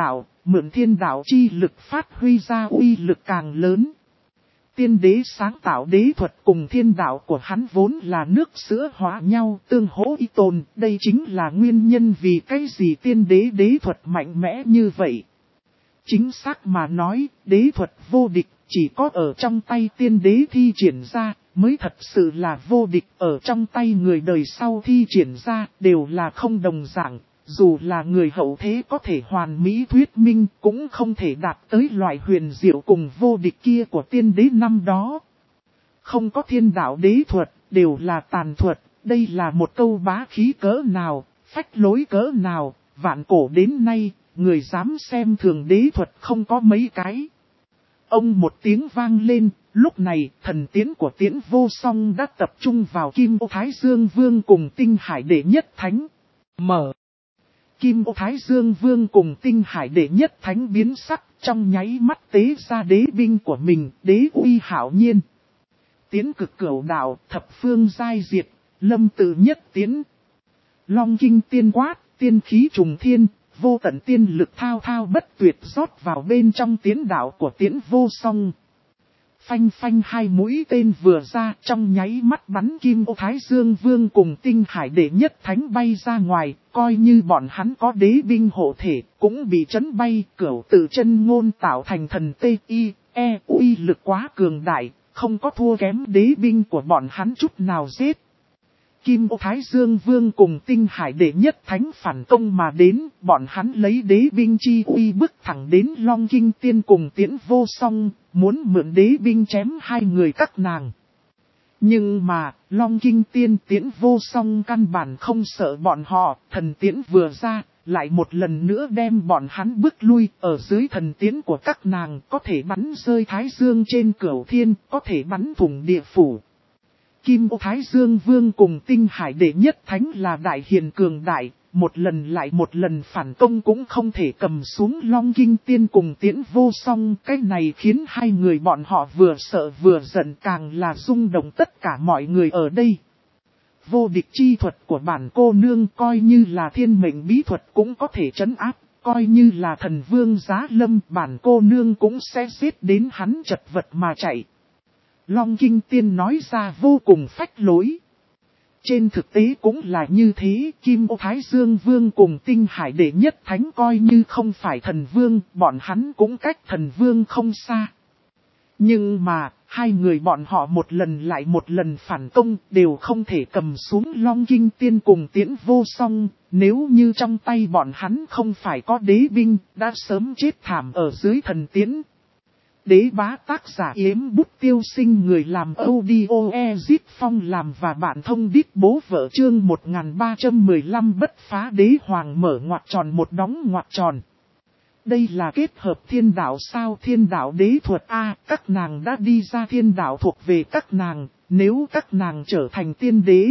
mượn thiên đạo chi lực phát huy ra uy lực càng lớn. Tiên đế sáng tạo đế thuật cùng thiên đạo của hắn vốn là nước sữa hóa nhau tương hỗ y tồn. Đây chính là nguyên nhân vì cái gì tiên đế đế thuật mạnh mẽ như vậy. Chính xác mà nói, đế thuật vô địch chỉ có ở trong tay tiên đế thi triển ra, mới thật sự là vô địch. Ở trong tay người đời sau thi triển ra đều là không đồng dạng. Dù là người hậu thế có thể hoàn mỹ thuyết minh cũng không thể đạt tới loại huyền diệu cùng vô địch kia của tiên đế năm đó. Không có thiên đạo đế thuật, đều là tàn thuật, đây là một câu bá khí cỡ nào, phách lối cỡ nào, vạn cổ đến nay, người dám xem thường đế thuật không có mấy cái. Ông một tiếng vang lên, lúc này thần tiến của Tiễn Vô Song đã tập trung vào Kim Ô Thái Dương Vương cùng Tinh Hải Đệ Nhất Thánh. Kim Ô Thái Dương Vương cùng Tinh Hải Đệ Nhất Thánh biến sắc, trong nháy mắt tế ra đế binh của mình, đế uy hạo nhiên. Tiến cực cửu đạo, thập phương giai diệt, lâm tự nhất tiến. Long kinh tiên quát, tiên khí trùng thiên, vô tận tiên lực thao thao bất tuyệt rót vào bên trong tiến đạo của Tiễn Vô Song. Phanh phanh hai mũi tên vừa ra, trong nháy mắt bắn Kim Ô Thái Dương Vương cùng Tinh Hải Đệ Nhất Thánh bay ra ngoài, coi như bọn hắn có đế binh hộ thể, cũng bị chấn bay. Cửu tự chân ngôn tạo thành thần T.I.E. uy lực quá cường đại, không có thua kém đế binh của bọn hắn chút nào giết. Kim Ô Thái Dương Vương cùng Tinh Hải Đệ Nhất Thánh phản công mà đến, bọn hắn lấy đế binh chi uy bức thẳng đến Long Kinh Tiên cùng Tiễn Vô Song, muốn mượn đế binh chém hai người các nàng. Nhưng mà, Long Kinh Tiên Tiễn Vô Song căn bản không sợ bọn họ, thần tiễn vừa ra, lại một lần nữa đem bọn hắn bước lui, ở dưới thần tiễn của các nàng có thể bắn rơi Thái Dương trên cửu thiên, có thể bắn thủng địa phủ. Kim Ô Thái Dương Vương cùng Tinh Hải Đệ Nhất Thánh là đại hiền cường đại, một lần lại một lần phản công cũng không thể cầm xuống Long Kinh Tiên cùng Tiễn Vô Song. Cái này khiến hai người bọn họ vừa sợ vừa giận, càng là rung động tất cả mọi người ở đây. Vô địch chi thuật của bản cô nương coi như là thiên mệnh bí thuật cũng có thể trấn áp, coi như là thần vương giá lâm bản cô nương cũng sẽ giết đến hắn chật vật mà chạy. Long Kinh Tiên nói ra vô cùng phách lối. Trên thực tế cũng là như thế, Kim Ô Thái Dương Vương cùng Tinh Hải Đệ Nhất Thánh coi như không phải thần vương, bọn hắn cũng cách thần vương không xa. Nhưng mà, hai người bọn họ một lần lại một lần phản công, đều không thể cầm xuống Long Kinh Tiên cùng Tiễn Vô Song, nếu như trong tay bọn hắn không phải có đế binh, đã sớm chết thảm ở dưới thần tiễn. Đế bá tác giả Yếm Bút Tiêu Sinh, người làm audio Ezit Phong làm và bạn thông đít bố vợ chương 1315 bất phá đế hoàng mở ngoặc tròn một đóng ngoặc tròn. Đây là kết hợp thiên đạo sao? Thiên đạo đế thuật A, các nàng đã đi ra thiên đạo thuộc về các nàng, nếu các nàng trở thành tiên đế.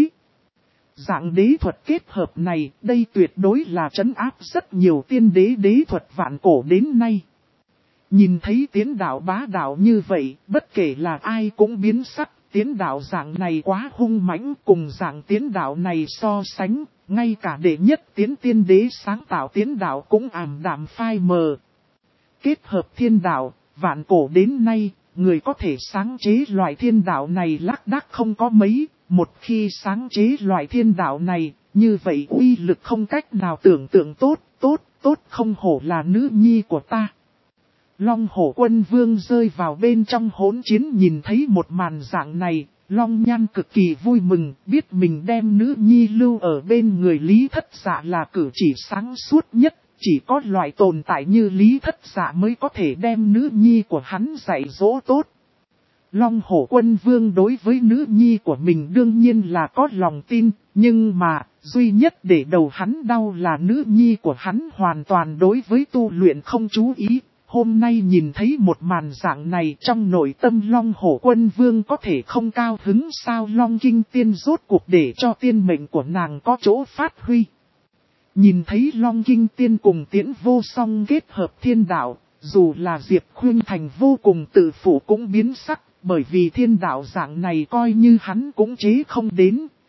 Dạng đế thuật kết hợp này, đây tuyệt đối là trấn áp rất nhiều tiên đế đế thuật vạn cổ đến nay. Nhìn thấy tiến đạo bá đạo như vậy, bất kể là ai cũng biến sắc, tiến đạo dạng này quá hung mãnh, cùng dạng tiến đạo này so sánh, ngay cả đệ nhất tiến tiên đế sáng tạo tiến đạo cũng ảm đạm phai mờ. Kết hợp thiên đạo, vạn cổ đến nay, người có thể sáng chế loại thiên đạo này lác đác không có mấy, một khi sáng chế loại thiên đạo này, như vậy uy lực không cách nào tưởng tượng tốt, không hổ là nữ nhi của ta. Long Hổ Quân Vương rơi vào bên trong hỗn chiến, nhìn thấy một màn dạng này, Long Nhan cực kỳ vui mừng, biết mình đem nữ nhi lưu ở bên người Lý Thất Dạ là cử chỉ sáng suốt nhất, chỉ có loại tồn tại như Lý Thất Dạ mới có thể đem nữ nhi của hắn dạy dỗ tốt. Long Hổ Quân Vương đối với nữ nhi của mình đương nhiên là có lòng tin, nhưng mà, duy nhất để đầu hắn đau là nữ nhi của hắn hoàn toàn đối với tu luyện không chú ý. Hôm nay nhìn thấy một màn dạng này, trong nội tâm Long Hổ Quân Vương có thể không cao hứng sao? Long Kinh Tiên rốt cuộc để cho tiên mệnh của nàng có chỗ phát huy. Nhìn thấy Long Kinh Tiên cùng Tiễn Vô Song kết hợp thiên đạo, dù là Diệp Khuyên Thành vô cùng tự phụ cũng biến sắc, bởi vì thiên đạo dạng này coi như hắn cũng chế không đến,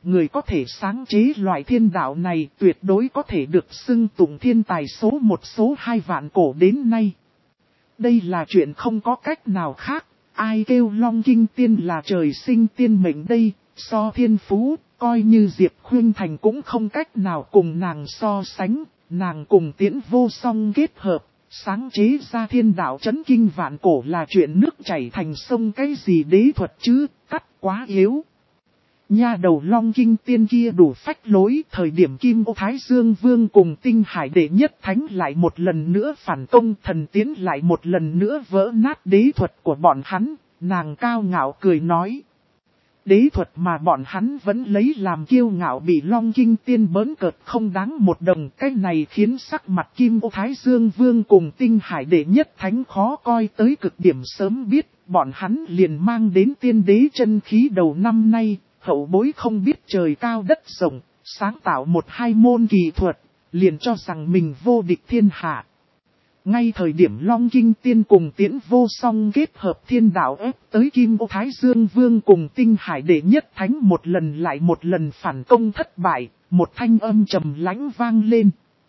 người có thể sáng chế loại thiên đạo này tuyệt đối có thể được xưng tụng thiên tài số 1 số 2 vạn cổ đến nay. Đây là chuyện không có cách nào khác, ai kêu Long Kinh Tiên là trời sinh tiên mệnh đây, so thiên phú, coi như Diệp Khuynh Thành cũng không cách nào cùng nàng so sánh, nàng cùng Tiễn Vô Song kết hợp, sáng chế ra thiên đạo chấn kinh vạn cổ là chuyện nước chảy thành sông cái gì đế thuật chứ, cắt quá yếu. Nha đầu Long Kinh Tiên kia đủ phách lối, thời điểm Kim Ô Thái Dương Vương cùng Tinh Hải Đệ Nhất Thánh lại một lần nữa phản công, thần tiến lại một lần nữa vỡ nát đế thuật của bọn hắn, nàng cao ngạo cười nói. Đế thuật mà bọn hắn vẫn lấy làm kiêu ngạo bị Long Kinh Tiên bỡn cợt không đáng một đồng, cái này khiến sắc mặt Kim Ô Thái Dương Vương cùng Tinh Hải Đệ Nhất Thánh khó coi tới cực điểm. Sớm biết, bọn hắn liền mang đến tiên đế chân khí đầu năm nay. Hậu bối không biết trời cao đất rộng, sáng tạo một hai môn kỳ thuật, liền cho rằng mình vô địch thiên hạ. Ngay thời điểm Long Kinh Tiên cùng Tiễn Vô Song kết hợp thiên đạo ép tới Kim Ô Thái Dương Vương cùng Tinh Hải Đệ Nhất Thánh một lần lại một lần phản công thất bại, một thanh âm trầm lãnh vang lên.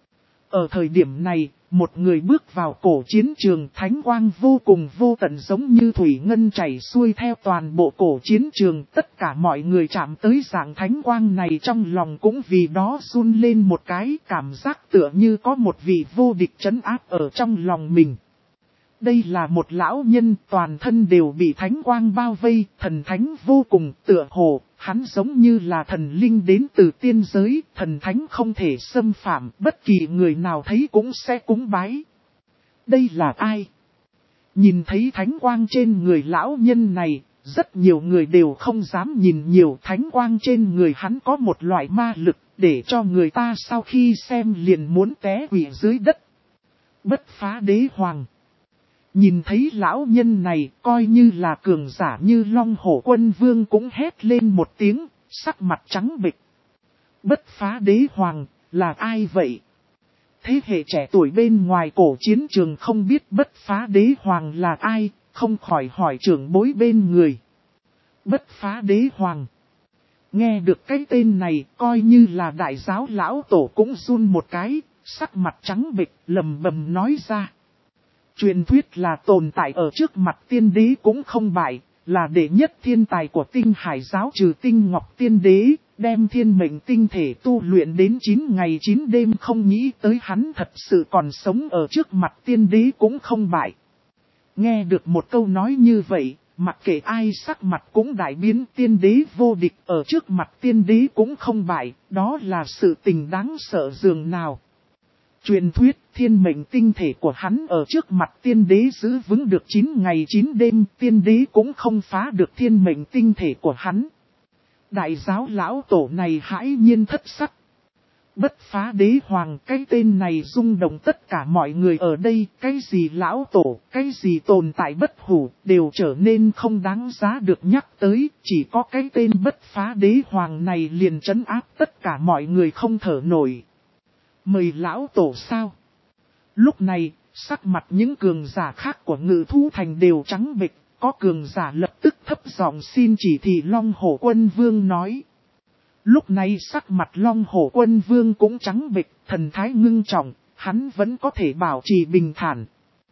Ở thời điểm này, một người bước vào cổ chiến trường, thánh quang vô cùng vô tận giống như thủy ngân chảy xuôi theo toàn bộ cổ chiến trường. Tất cả mọi người chạm tới dạng thánh quang này trong lòng cũng vì đó run lên một cái, cảm giác tựa như có một vị vô địch trấn áp ở trong lòng mình. Đây là một lão nhân toàn thân đều bị thánh quang bao vây, thần thánh vô cùng, tựa hồ, hắn giống như là thần linh đến từ tiên giới, thần thánh không thể xâm phạm, bất kỳ người nào thấy cũng sẽ cúng bái. Đây là ai? Nhìn thấy thánh quang trên người lão nhân này, rất nhiều người đều không dám nhìn nhiều. Thánh quang trên người hắn có một loại ma lực, để cho người ta sau khi xem liền muốn té quỵ dưới đất. Bất phá đế hoàng. Nhìn thấy lão nhân này, coi như là cường giả như Long Hổ Quân Vương cũng hét lên một tiếng, sắc mặt trắng bệch. Bất phá đế hoàng, là ai vậy? Thế hệ trẻ tuổi bên ngoài cổ chiến trường không biết bất phá đế hoàng là ai, không khỏi hỏi trưởng bối bên người. Bất phá đế hoàng. Nghe được cái tên này, coi như là đại giáo lão tổ cũng run một cái, sắc mặt trắng bệch, lầm bầm nói ra. Truyền thuyết là tồn tại ở trước mặt tiên đế cũng không bại, là đệ nhất thiên tài của Tinh Hải giáo trừ Tinh Ngọc Tiên Đế, đem thiên mệnh tinh thể tu luyện đến 9 ngày 9 đêm, không nghĩ tới hắn thật sự còn sống ở trước mặt tiên đế cũng không bại. Nghe được một câu nói như vậy, mặc kệ ai sắc mặt cũng đại biến, tiên đế vô địch ở trước mặt tiên đế cũng không bại, đó là sự tình đáng sợ dường nào. Truyền thuyết thiên mệnh tinh thể của hắn ở trước mặt tiên đế giữ vững được 9 ngày 9 đêm, tiên đế cũng không phá được thiên mệnh tinh thể của hắn. Đại giáo lão tổ này hãi nhiên thất sắc. Bất phá đế hoàng, cái tên này rung động tất cả mọi người ở đây, cái gì lão tổ, cái gì tồn tại bất hủ, đều trở nên không đáng giá được nhắc tới, chỉ có cái tên bất phá đế hoàng này liền trấn áp tất cả mọi người không thở nổi. Mời lão tổ sao? Lúc này, sắc mặt những cường giả khác của Ngự Thú Thành đều trắng bệch, có cường giả lập tức thấp giọng xin chỉ thị Long Hổ Quân Vương nói. Lúc này sắc mặt Long Hổ Quân Vương cũng trắng bệch, thần thái ngưng trọng, hắn vẫn có thể bảo trì bình thản.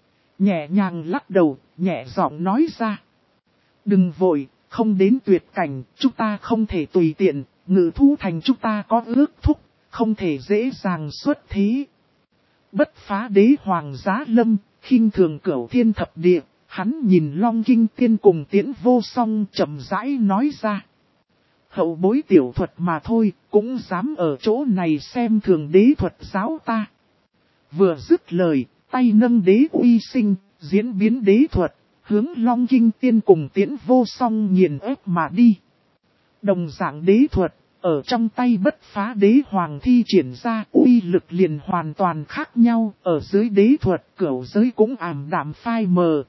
Nhẹ nhàng lắc đầu, nhẹ giọng nói ra. Đừng vội, không đến tuyệt cảnh, chúng ta không thể tùy tiện, Ngự Thú Thành chúng ta có ước thúc, không thể dễ dàng xuất thí. Bất phá đế hoàng giá lâm, khinh thường cửu thiên thập địa, hắn nhìn Long Kinh Tiên cùng Tiễn Vô Song chậm rãi nói ra. Hậu bối tiểu thuật mà thôi, cũng dám ở chỗ này xem thường đế thuật giáo ta. Vừa dứt lời, tay nâng đế uy sinh, diễn biến đế thuật, hướng Long Kinh Tiên cùng Tiễn Vô Song nghiền ép mà đi. Đồng dạng đế thuật, ở trong tay bất phá đế hoàng thi triển ra uy lực liền hoàn toàn khác nhau, ở dưới đế thuật cửu giới cũng ảm đạm phai mờ.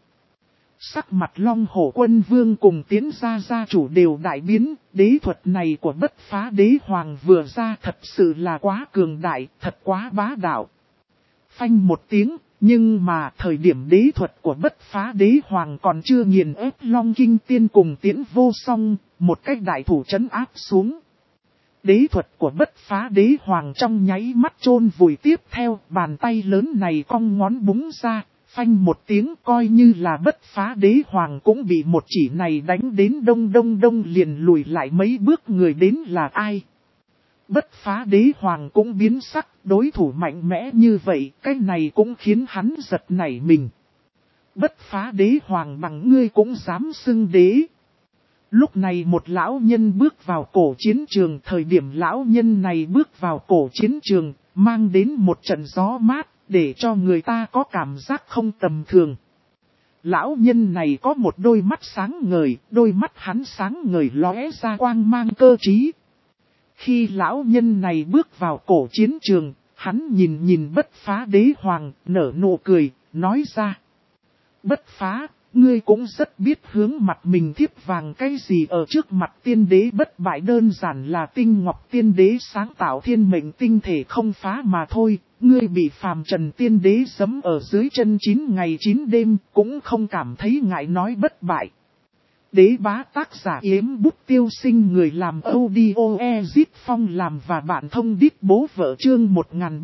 Sắc mặt Long Hổ Quân Vương cùng Tiễn gia chủ đều đại biến, đế thuật này của bất phá đế hoàng vừa ra thật sự là quá cường đại, thật quá bá đạo. Phanh một tiếng, nhưng mà thời điểm đế thuật của bất phá đế hoàng còn chưa nghiền ép Long Kinh Tiên cùng Tiễn Vô Song, một cách đại thủ trấn áp xuống. Đế thuật của Bất Phá Đế Hoàng trong nháy mắt chôn vùi, tiếp theo bàn tay lớn này cong ngón búng ra, phanh một tiếng, coi như là Bất Phá Đế Hoàng cũng bị một chỉ này đánh đến đông liền lùi lại mấy bước. Người đến là ai? Bất Phá Đế Hoàng cũng biến sắc, đối thủ mạnh mẽ như vậy, cái này cũng khiến hắn giật nảy mình. Bất Phá Đế Hoàng bằng ngươi cũng dám xưng đế. Lúc này một lão nhân bước vào cổ chiến trường, thời điểm lão nhân này bước vào cổ chiến trường, mang đến một trận gió mát, để cho người ta có cảm giác không tầm thường. Lão nhân này có một đôi mắt sáng ngời, đôi mắt hắn sáng ngời lóe ra quang mang cơ trí. Khi lão nhân này bước vào cổ chiến trường, hắn nhìn Bất Phá Đế Hoàng, nở nụ cười, nói ra. Bất Phá, ngươi cũng rất biết hướng mặt mình thiếp vàng cái gì ở trước mặt tiên đế bất bại, đơn giản là tinh ngọc tiên đế sáng tạo thiên mệnh tinh thể không phá mà thôi. Ngươi bị phàm trần tiên đế giẫm ở dưới chân 9 ngày 9 đêm, cũng không cảm thấy ngại nói bất bại. Đế bá tác giả Yếm Bút Tiêu Sinh, người làm audio Ezit Phong làm và bạn thông đít bố vợ, chương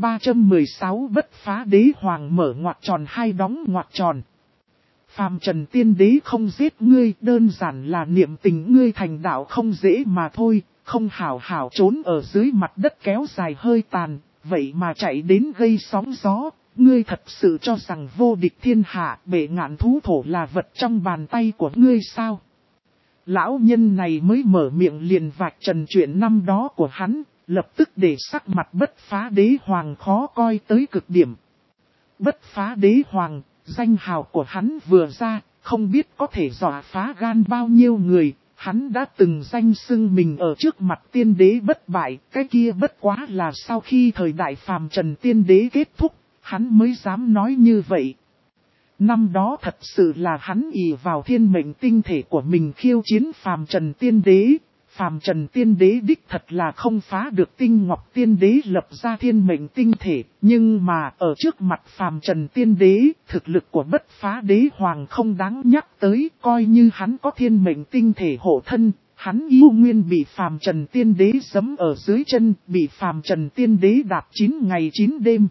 1316 Bất Phá Đế Hoàng mở ngoặc tròn hai đóng ngoặc tròn. Phàm trần tiên đế không giết ngươi, đơn giản là niệm tình ngươi thành đạo không dễ mà thôi, không hảo trốn ở dưới mặt đất kéo dài hơi tàn, vậy mà chạy đến gây sóng gió. Ngươi thật sự cho rằng vô địch thiên hạ, bệ ngạn thú thổ là vật trong bàn tay của ngươi sao? Lão nhân này mới mở miệng liền vạch trần chuyện năm đó của hắn, lập tức để sắc mặt Bất Phá Đế Hoàng khó coi tới cực điểm. Bất Phá Đế Hoàng, danh hào của hắn vừa ra, không biết có thể dọa phá gan bao nhiêu người. Hắn đã từng danh xưng mình ở trước mặt tiên đế bất bại, cái kia bất quá là sau khi thời đại phàm trần tiên đế kết thúc, hắn mới dám nói như vậy. Năm đó thật sự là hắn ỷ vào thiên mệnh tinh thể của mình khiêu chiến phàm trần tiên đế. Phàm trần tiên đế đích thật là không phá được tinh ngọc tiên đế lập ra thiên mệnh tinh thể. Nhưng mà ở trước mặt phàm trần tiên đế, thực lực của Bất Phá Đế Hoàng không đáng nhắc tới. Coi như hắn có thiên mệnh tinh thể hộ thân, hắn yêu nguyên bị phàm trần tiên đế giẫm ở dưới chân, bị phàm trần tiên đế đạp 9 ngày 9 đêm.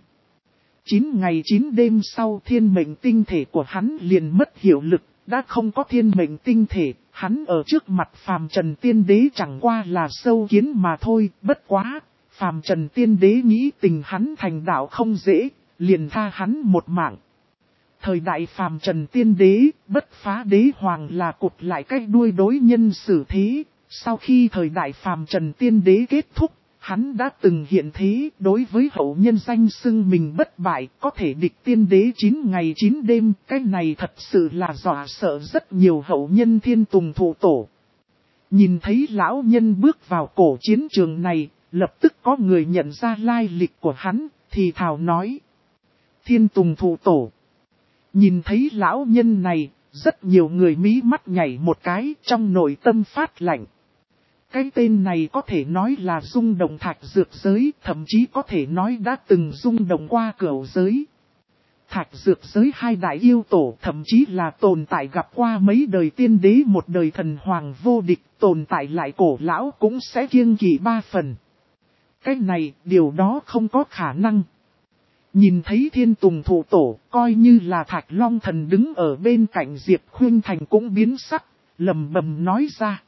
9 ngày 9 đêm sau thiên mệnh tinh thể của hắn liền mất hiệu lực, đã không có thiên mệnh tinh thể, hắn ở trước mặt phàm trần tiên đế chẳng qua là sâu kiến mà thôi. Bất quá, phàm trần tiên đế nghĩ tình hắn thành đạo không dễ, liền tha hắn một mạng. Thời đại phàm trần tiên đế, Bất Phá Đế Hoàng là cụt lại cái đuôi đối nhân xử thế. Sau khi thời đại phàm trần tiên đế kết thúc, hắn đã từng hiện thế, đối với hậu nhân danh xưng mình bất bại, có thể địch tiên đế 9 ngày 9 đêm, cái này thật sự là dọa sợ rất nhiều hậu nhân Thiên Tùng Thụ Tổ. Nhìn thấy lão nhân bước vào cổ chiến trường này, lập tức có người nhận ra lai lịch của hắn, thì thào nói. Thiên Tùng Thụ Tổ. Nhìn thấy lão nhân này, rất nhiều người mí mắt nhảy một cái, trong nội tâm phát lạnh. Cái tên này có thể nói là rung động thạch dược giới, thậm chí có thể nói đã từng rung động qua cửu giới. Thạch dược giới hai đại yêu tổ, thậm chí là tồn tại gặp qua mấy đời tiên đế, một đời thần hoàng vô địch, tồn tại lại cổ lão cũng sẽ kiêng kỵ 3 phần. Cái này, điều đó không có khả năng. Nhìn thấy Thiên Tùng Thụ Tổ, coi như là Thạch Long Thần đứng ở bên cạnh Diệp Khuyên Thành cũng biến sắc, lầm bầm nói ra.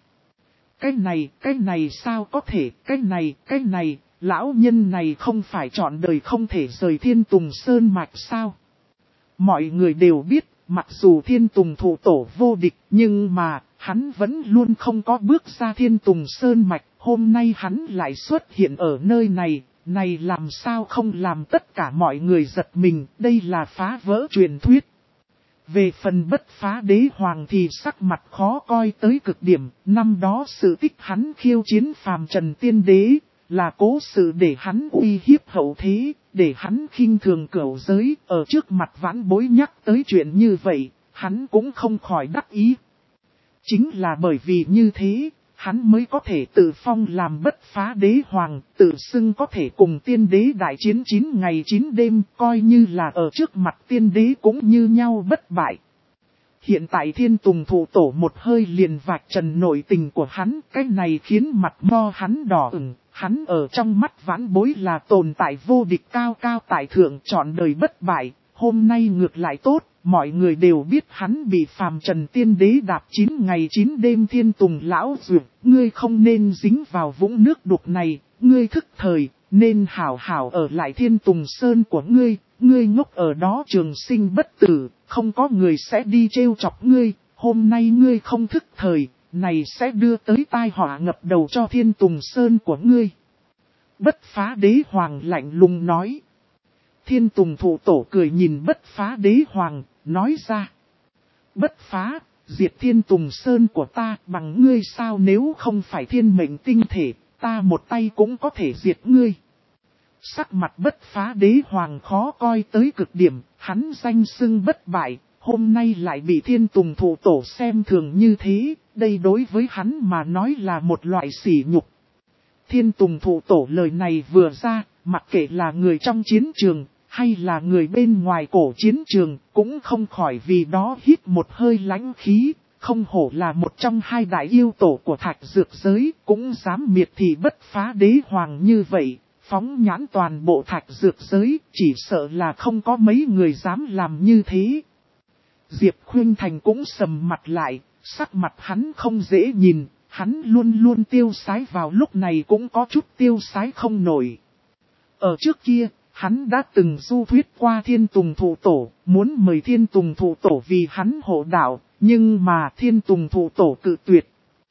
Cái này sao có thể, cái này, lão nhân này không phải trọn đời không thể rời Thiên Tùng Sơn Mạch sao? Mọi người đều biết, mặc dù Thiên Tùng Thụ Tổ vô địch, nhưng mà, hắn vẫn luôn không có bước ra Thiên Tùng Sơn Mạch, hôm nay hắn lại xuất hiện ở nơi này, này làm sao không làm tất cả mọi người giật mình, đây là phá vỡ truyền thuyết. Về phần Bất Phá Đế Hoàng thì sắc mặt khó coi tới cực điểm, năm đó sự tích hắn khiêu chiến phàm trần tiên đế, là cố sự để hắn uy hiếp hậu thế, để hắn khinh thường cửu giới, ở trước mặt vãn bối nhắc tới chuyện như vậy, hắn cũng không khỏi đắc ý. Chính là bởi vì như thế, hắn mới có thể tự phong làm Bất Phá Đế Hoàng, tự xưng có thể cùng tiên đế đại chiến 9 ngày 9 đêm, coi như là ở trước mặt tiên đế cũng như nhau bất bại. Hiện tại Thiên Tùng Thụ Tổ một hơi liền vạch trần nội tình của hắn, cái này khiến mặt mo hắn đỏ ửng, Hắn ở trong mắt vãn bối là tồn tại vô địch cao cao tại thượng trọn đời bất bại, hôm nay ngược lại tốt, mọi người đều biết hắn bị phàm trần tiên đế đạp 9 ngày 9 đêm thiên tùng lão dược, ngươi không nên dính vào vũng nước đục này, ngươi thức thời, nên hảo hảo ở lại thiên tùng sơn của ngươi, ngươi ngốc ở đó trường sinh bất tử, không có người sẽ đi trêu chọc ngươi, hôm nay ngươi không thức thời, này sẽ đưa tới tai họa ngập đầu cho thiên tùng sơn của ngươi. Bất phá đế hoàng lạnh lùng nói. Thiên tùng thụ tổ cười nhìn bất phá đế hoàng, nói ra. Bất phá, diệt thiên tùng sơn của ta bằng ngươi sao nếu không phải thiên mệnh tinh thể, ta một tay cũng có thể diệt ngươi. Sắc mặt bất phá đế hoàng khó coi tới cực điểm, hắn danh xưng bất bại, hôm nay lại bị thiên tùng thụ tổ xem thường như thế, đây đối với hắn mà nói là một loại sỉ nhục. Thiên tùng thụ tổ lời này vừa ra, mặc kệ là người trong chiến trường, hay là người bên ngoài cổ chiến trường, cũng không khỏi vì đó hít một hơi lãnh khí, không hổ là một trong hai đại yêu tổ của thạch dược giới, cũng dám miệt thị bất phá đế hoàng như vậy, phóng nhãn toàn bộ thạch dược giới, chỉ sợ là không có mấy người dám làm như thế. Diệp Khuynh Thành cũng sầm mặt lại, sắc mặt hắn không dễ nhìn, hắn luôn luôn tiêu sái vào lúc này cũng có chút tiêu sái không nổi. Ở trước kia, hắn đã từng du thuyết qua thiên tùng thụ tổ, muốn mời thiên tùng thụ tổ vì hắn hộ đạo, nhưng mà thiên tùng thụ tổ cự tuyệt.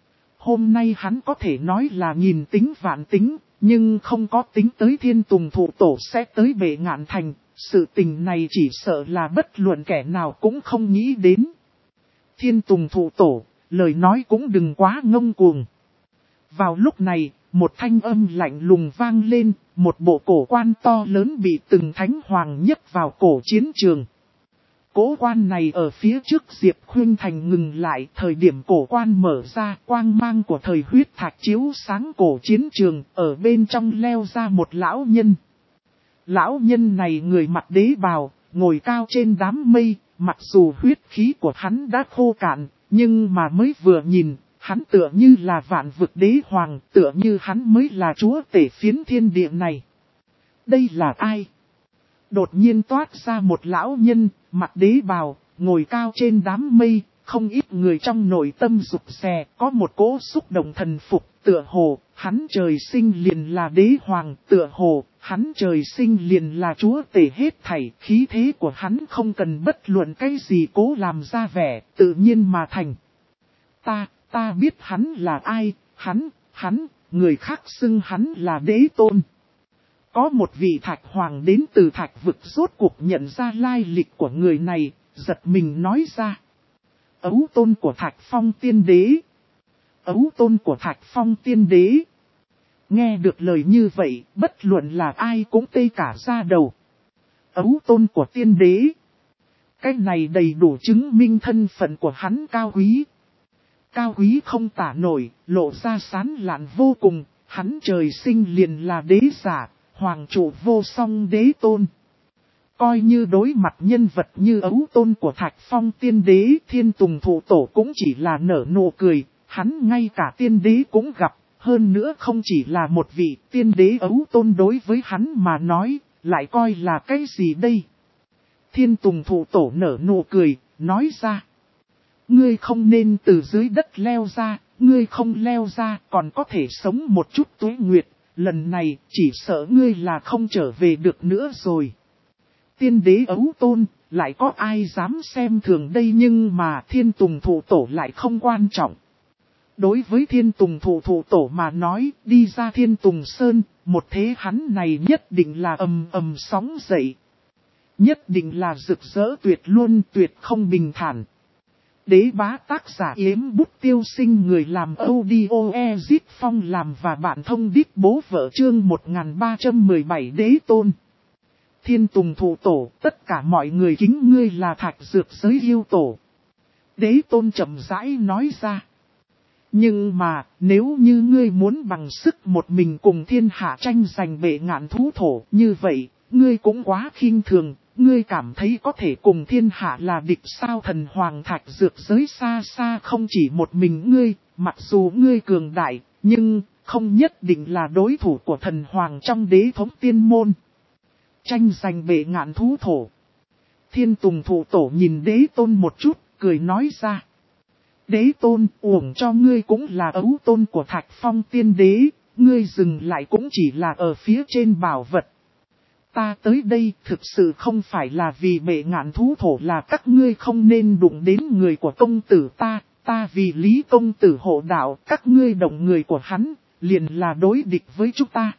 Hôm nay hắn có thể nói là nghìn tính vạn tính, nhưng không có tính tới thiên tùng thụ tổ sẽ tới bệ ngạn thành, sự tình này chỉ sợ là bất luận kẻ nào cũng không nghĩ đến. Thiên tùng thụ tổ, lời nói cũng đừng quá ngông cuồng. Vào lúc này, một thanh âm lạnh lùng vang lên, một bộ cổ quan to lớn bị từng thánh hoàng nhấc vào cổ chiến trường. Cổ quan này ở phía trước Diệp Khuynh Thành ngừng lại, thời điểm cổ quan mở ra, quang mang của thời huyết thạch chiếu sáng cổ chiến trường, ở bên trong leo ra một lão nhân. Lão nhân này người mặc đế bào, ngồi cao trên đám mây, mặc dù huyết khí của hắn đã khô cạn, nhưng mà mới vừa nhìn, hắn tựa như là vạn vực đế hoàng, tựa như hắn mới là chúa tể phiến thiên địa này. Đây là ai? Đột nhiên toát ra một lão nhân, mặc đế bào, ngồi cao trên đám mây, không ít người trong nội tâm rụt rè, có một cỗ xúc động thần phục, tựa hồ, hắn trời sinh liền là đế hoàng, tựa hồ, hắn trời sinh liền là chúa tể hết thảy, khí thế của hắn không cần bất luận cái gì cố làm ra vẻ, tự nhiên mà thành. Ta biết hắn là ai, hắn, người khác xưng hắn là đế tôn. Có một vị thạch hoàng đến từ thạch vực rốt cuộc nhận ra lai lịch của người này, giật mình nói ra. Ấu tôn của thạch phong tiên đế. Ấu tôn của thạch phong tiên đế. Nghe được lời như vậy, bất luận là ai cũng tê cả da đầu. Ấu tôn của tiên đế. Cái này đầy đủ chứng minh thân phận của hắn cao quý. Cao quý không tả nổi, lộ ra sán lạn vô cùng, hắn trời sinh liền là đế giả, hoàng trụ vô song đế tôn. Coi như đối mặt nhân vật như ấu tôn của thạch phong tiên đế, thiên tùng thụ tổ cũng chỉ là nở nụ cười, hắn ngay cả tiên đế cũng gặp, hơn nữa không chỉ là một vị tiên đế ấu tôn đối với hắn mà nói, lại coi là cái gì đây? Thiên tùng thụ tổ nở nụ cười, nói ra. Ngươi không nên từ dưới đất leo ra, ngươi không leo ra còn có thể sống một chút tuế nguyệt, lần này chỉ sợ ngươi là không trở về được nữa rồi. Tiên đế ấu tôn, lại có ai dám xem thường đây nhưng mà thiên tùng thụ tổ lại không quan trọng. Đối với thiên tùng thụ tổ mà nói, đi ra thiên tùng sơn, một thế hắn này nhất định là ầm ầm sóng dậy. Nhất định là rực rỡ tuyệt luôn tuyệt không bình thản. Đế bá tác giả Yếm Bút Tiêu Sinh người làm audio Ezit Phong làm và bạn thông đít bố vợ chương 1317 đế tôn. Thiên tùng thụ tổ, tất cả mọi người kính ngươi là thạch dược giới yêu tổ. Đế tôn chậm rãi nói ra. Nhưng mà, nếu như ngươi muốn bằng sức một mình cùng thiên hạ tranh giành bệ ngạn thú thổ như vậy, ngươi cũng quá khinh thường. Ngươi cảm thấy có thể cùng thiên hạ là địch sao thần hoàng thạch dược giới xa xa không chỉ một mình ngươi, mặc dù ngươi cường đại, nhưng không nhất định là đối thủ của thần hoàng trong đế thống tiên môn. Tranh giành bệ ngạn thú thổ. Thiên Tùng Thụ Tổ nhìn Đế Tôn một chút, cười nói ra. Đế Tôn, uổng cho ngươi cũng là ấu tôn của Thạch Phong Tiên Đế, ngươi dừng lại cũng chỉ là ở phía trên bảo vật. Ta tới đây thực sự không phải là vì bệ ngạn thú thổ, là các ngươi không nên đụng đến người của công tử ta vì Lý công tử hộ đạo, các ngươi động người của hắn, liền là đối địch với chúng ta.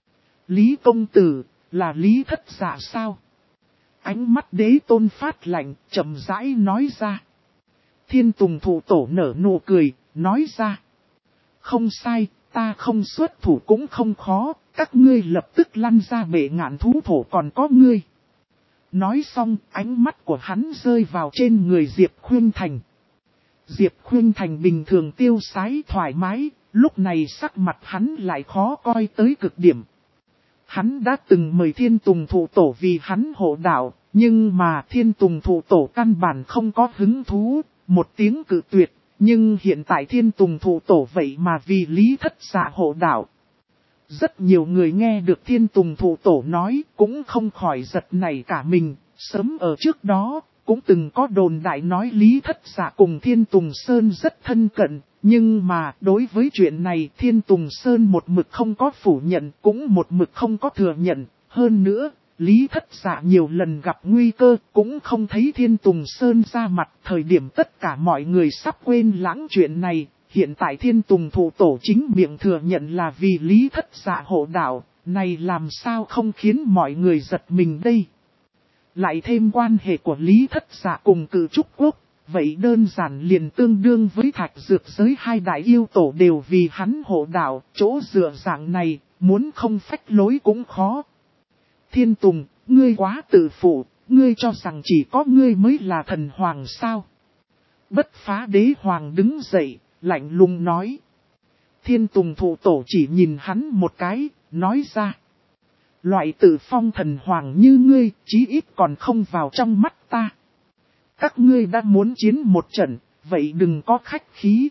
Lý công tử, là Lý thất dạ sao? Ánh mắt Đế Tôn phát lạnh, chậm rãi nói ra. Thiên Tùng Thụ Tổ nở nụ cười, nói ra. Không sai, ta không xuất thủ cũng không khó, các ngươi lập tức lăn ra bệ ngạn thú thổ còn có ngươi. Nói xong, ánh mắt của hắn rơi vào trên người Diệp Khuynh Thành. Diệp Khuynh Thành bình thường tiêu sái thoải mái, lúc này sắc mặt hắn lại khó coi tới cực điểm. Hắn đã từng mời Thiên Tùng Thụ Tổ vì hắn hộ đạo, nhưng mà Thiên Tùng Thụ Tổ căn bản không có hứng thú, một tiếng cự tuyệt, nhưng hiện tại Thiên Tùng Thụ Tổ vậy mà vì Lý thất dạ hộ đạo. Rất nhiều người nghe được Thiên Tùng Thụ Tổ nói cũng không khỏi giật nảy cả mình, sớm ở trước đó cũng từng có đồn đại nói Lý thất dạ cùng Thiên Tùng Sơn rất thân cận. Nhưng mà đối với chuyện này Thiên Tùng Sơn một mực không có phủ nhận, cũng một mực không có thừa nhận. Hơn nữa, Lý thất dạ nhiều lần gặp nguy cơ cũng không thấy Thiên Tùng Sơn ra mặt. Thời điểm tất cả mọi người sắp quên lãng chuyện này, hiện tại Thiên Tùng Thụ Tổ chính miệng thừa nhận là vì Lý thất dạ hộ đạo, này làm sao không khiến mọi người giật mình đây. Lại thêm quan hệ của Lý thất dạ cùng Cự Trúc Quốc. Vậy đơn giản liền tương đương với Thạch Dược giới hai đại yêu tổ đều vì hắn hộ đạo, chỗ dựa dạng này, muốn không phách lối cũng khó. Thiên Tùng, ngươi quá tự phụ, ngươi cho rằng chỉ có ngươi mới là thần hoàng sao? Bất Phá Đế Hoàng đứng dậy, lạnh lùng nói. Thiên Tùng Thụ Tổ chỉ nhìn hắn một cái, nói ra. Loại tự phong thần hoàng như ngươi, chí ít còn không vào trong mắt ta. Các ngươi đã muốn chiến một trận, vậy đừng có khách khí.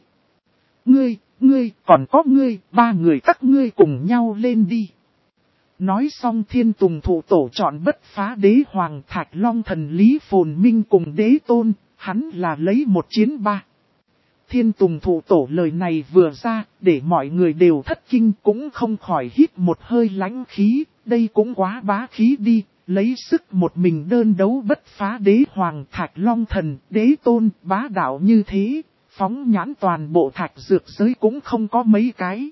Ngươi, còn có ngươi, ba người các ngươi cùng nhau lên đi. Nói xong Thiên Tùng Thụ Tổ chọn Bất Phá Đế Hoàng Thạch Long Thần Lý Phồn Minh cùng Đế Tôn, hắn là lấy một chiến ba. Thiên Tùng Thụ Tổ lời này vừa ra, để mọi người đều thất kinh cũng không khỏi hít một hơi lãnh khí, đây cũng quá bá khí đi. Lấy sức một mình đơn đấu Bất Phá Đế Hoàng Thạch Long Thần, Đế Tôn, bá đạo như thế, phóng nhãn toàn bộ Thạch Dược giới cũng không có mấy cái.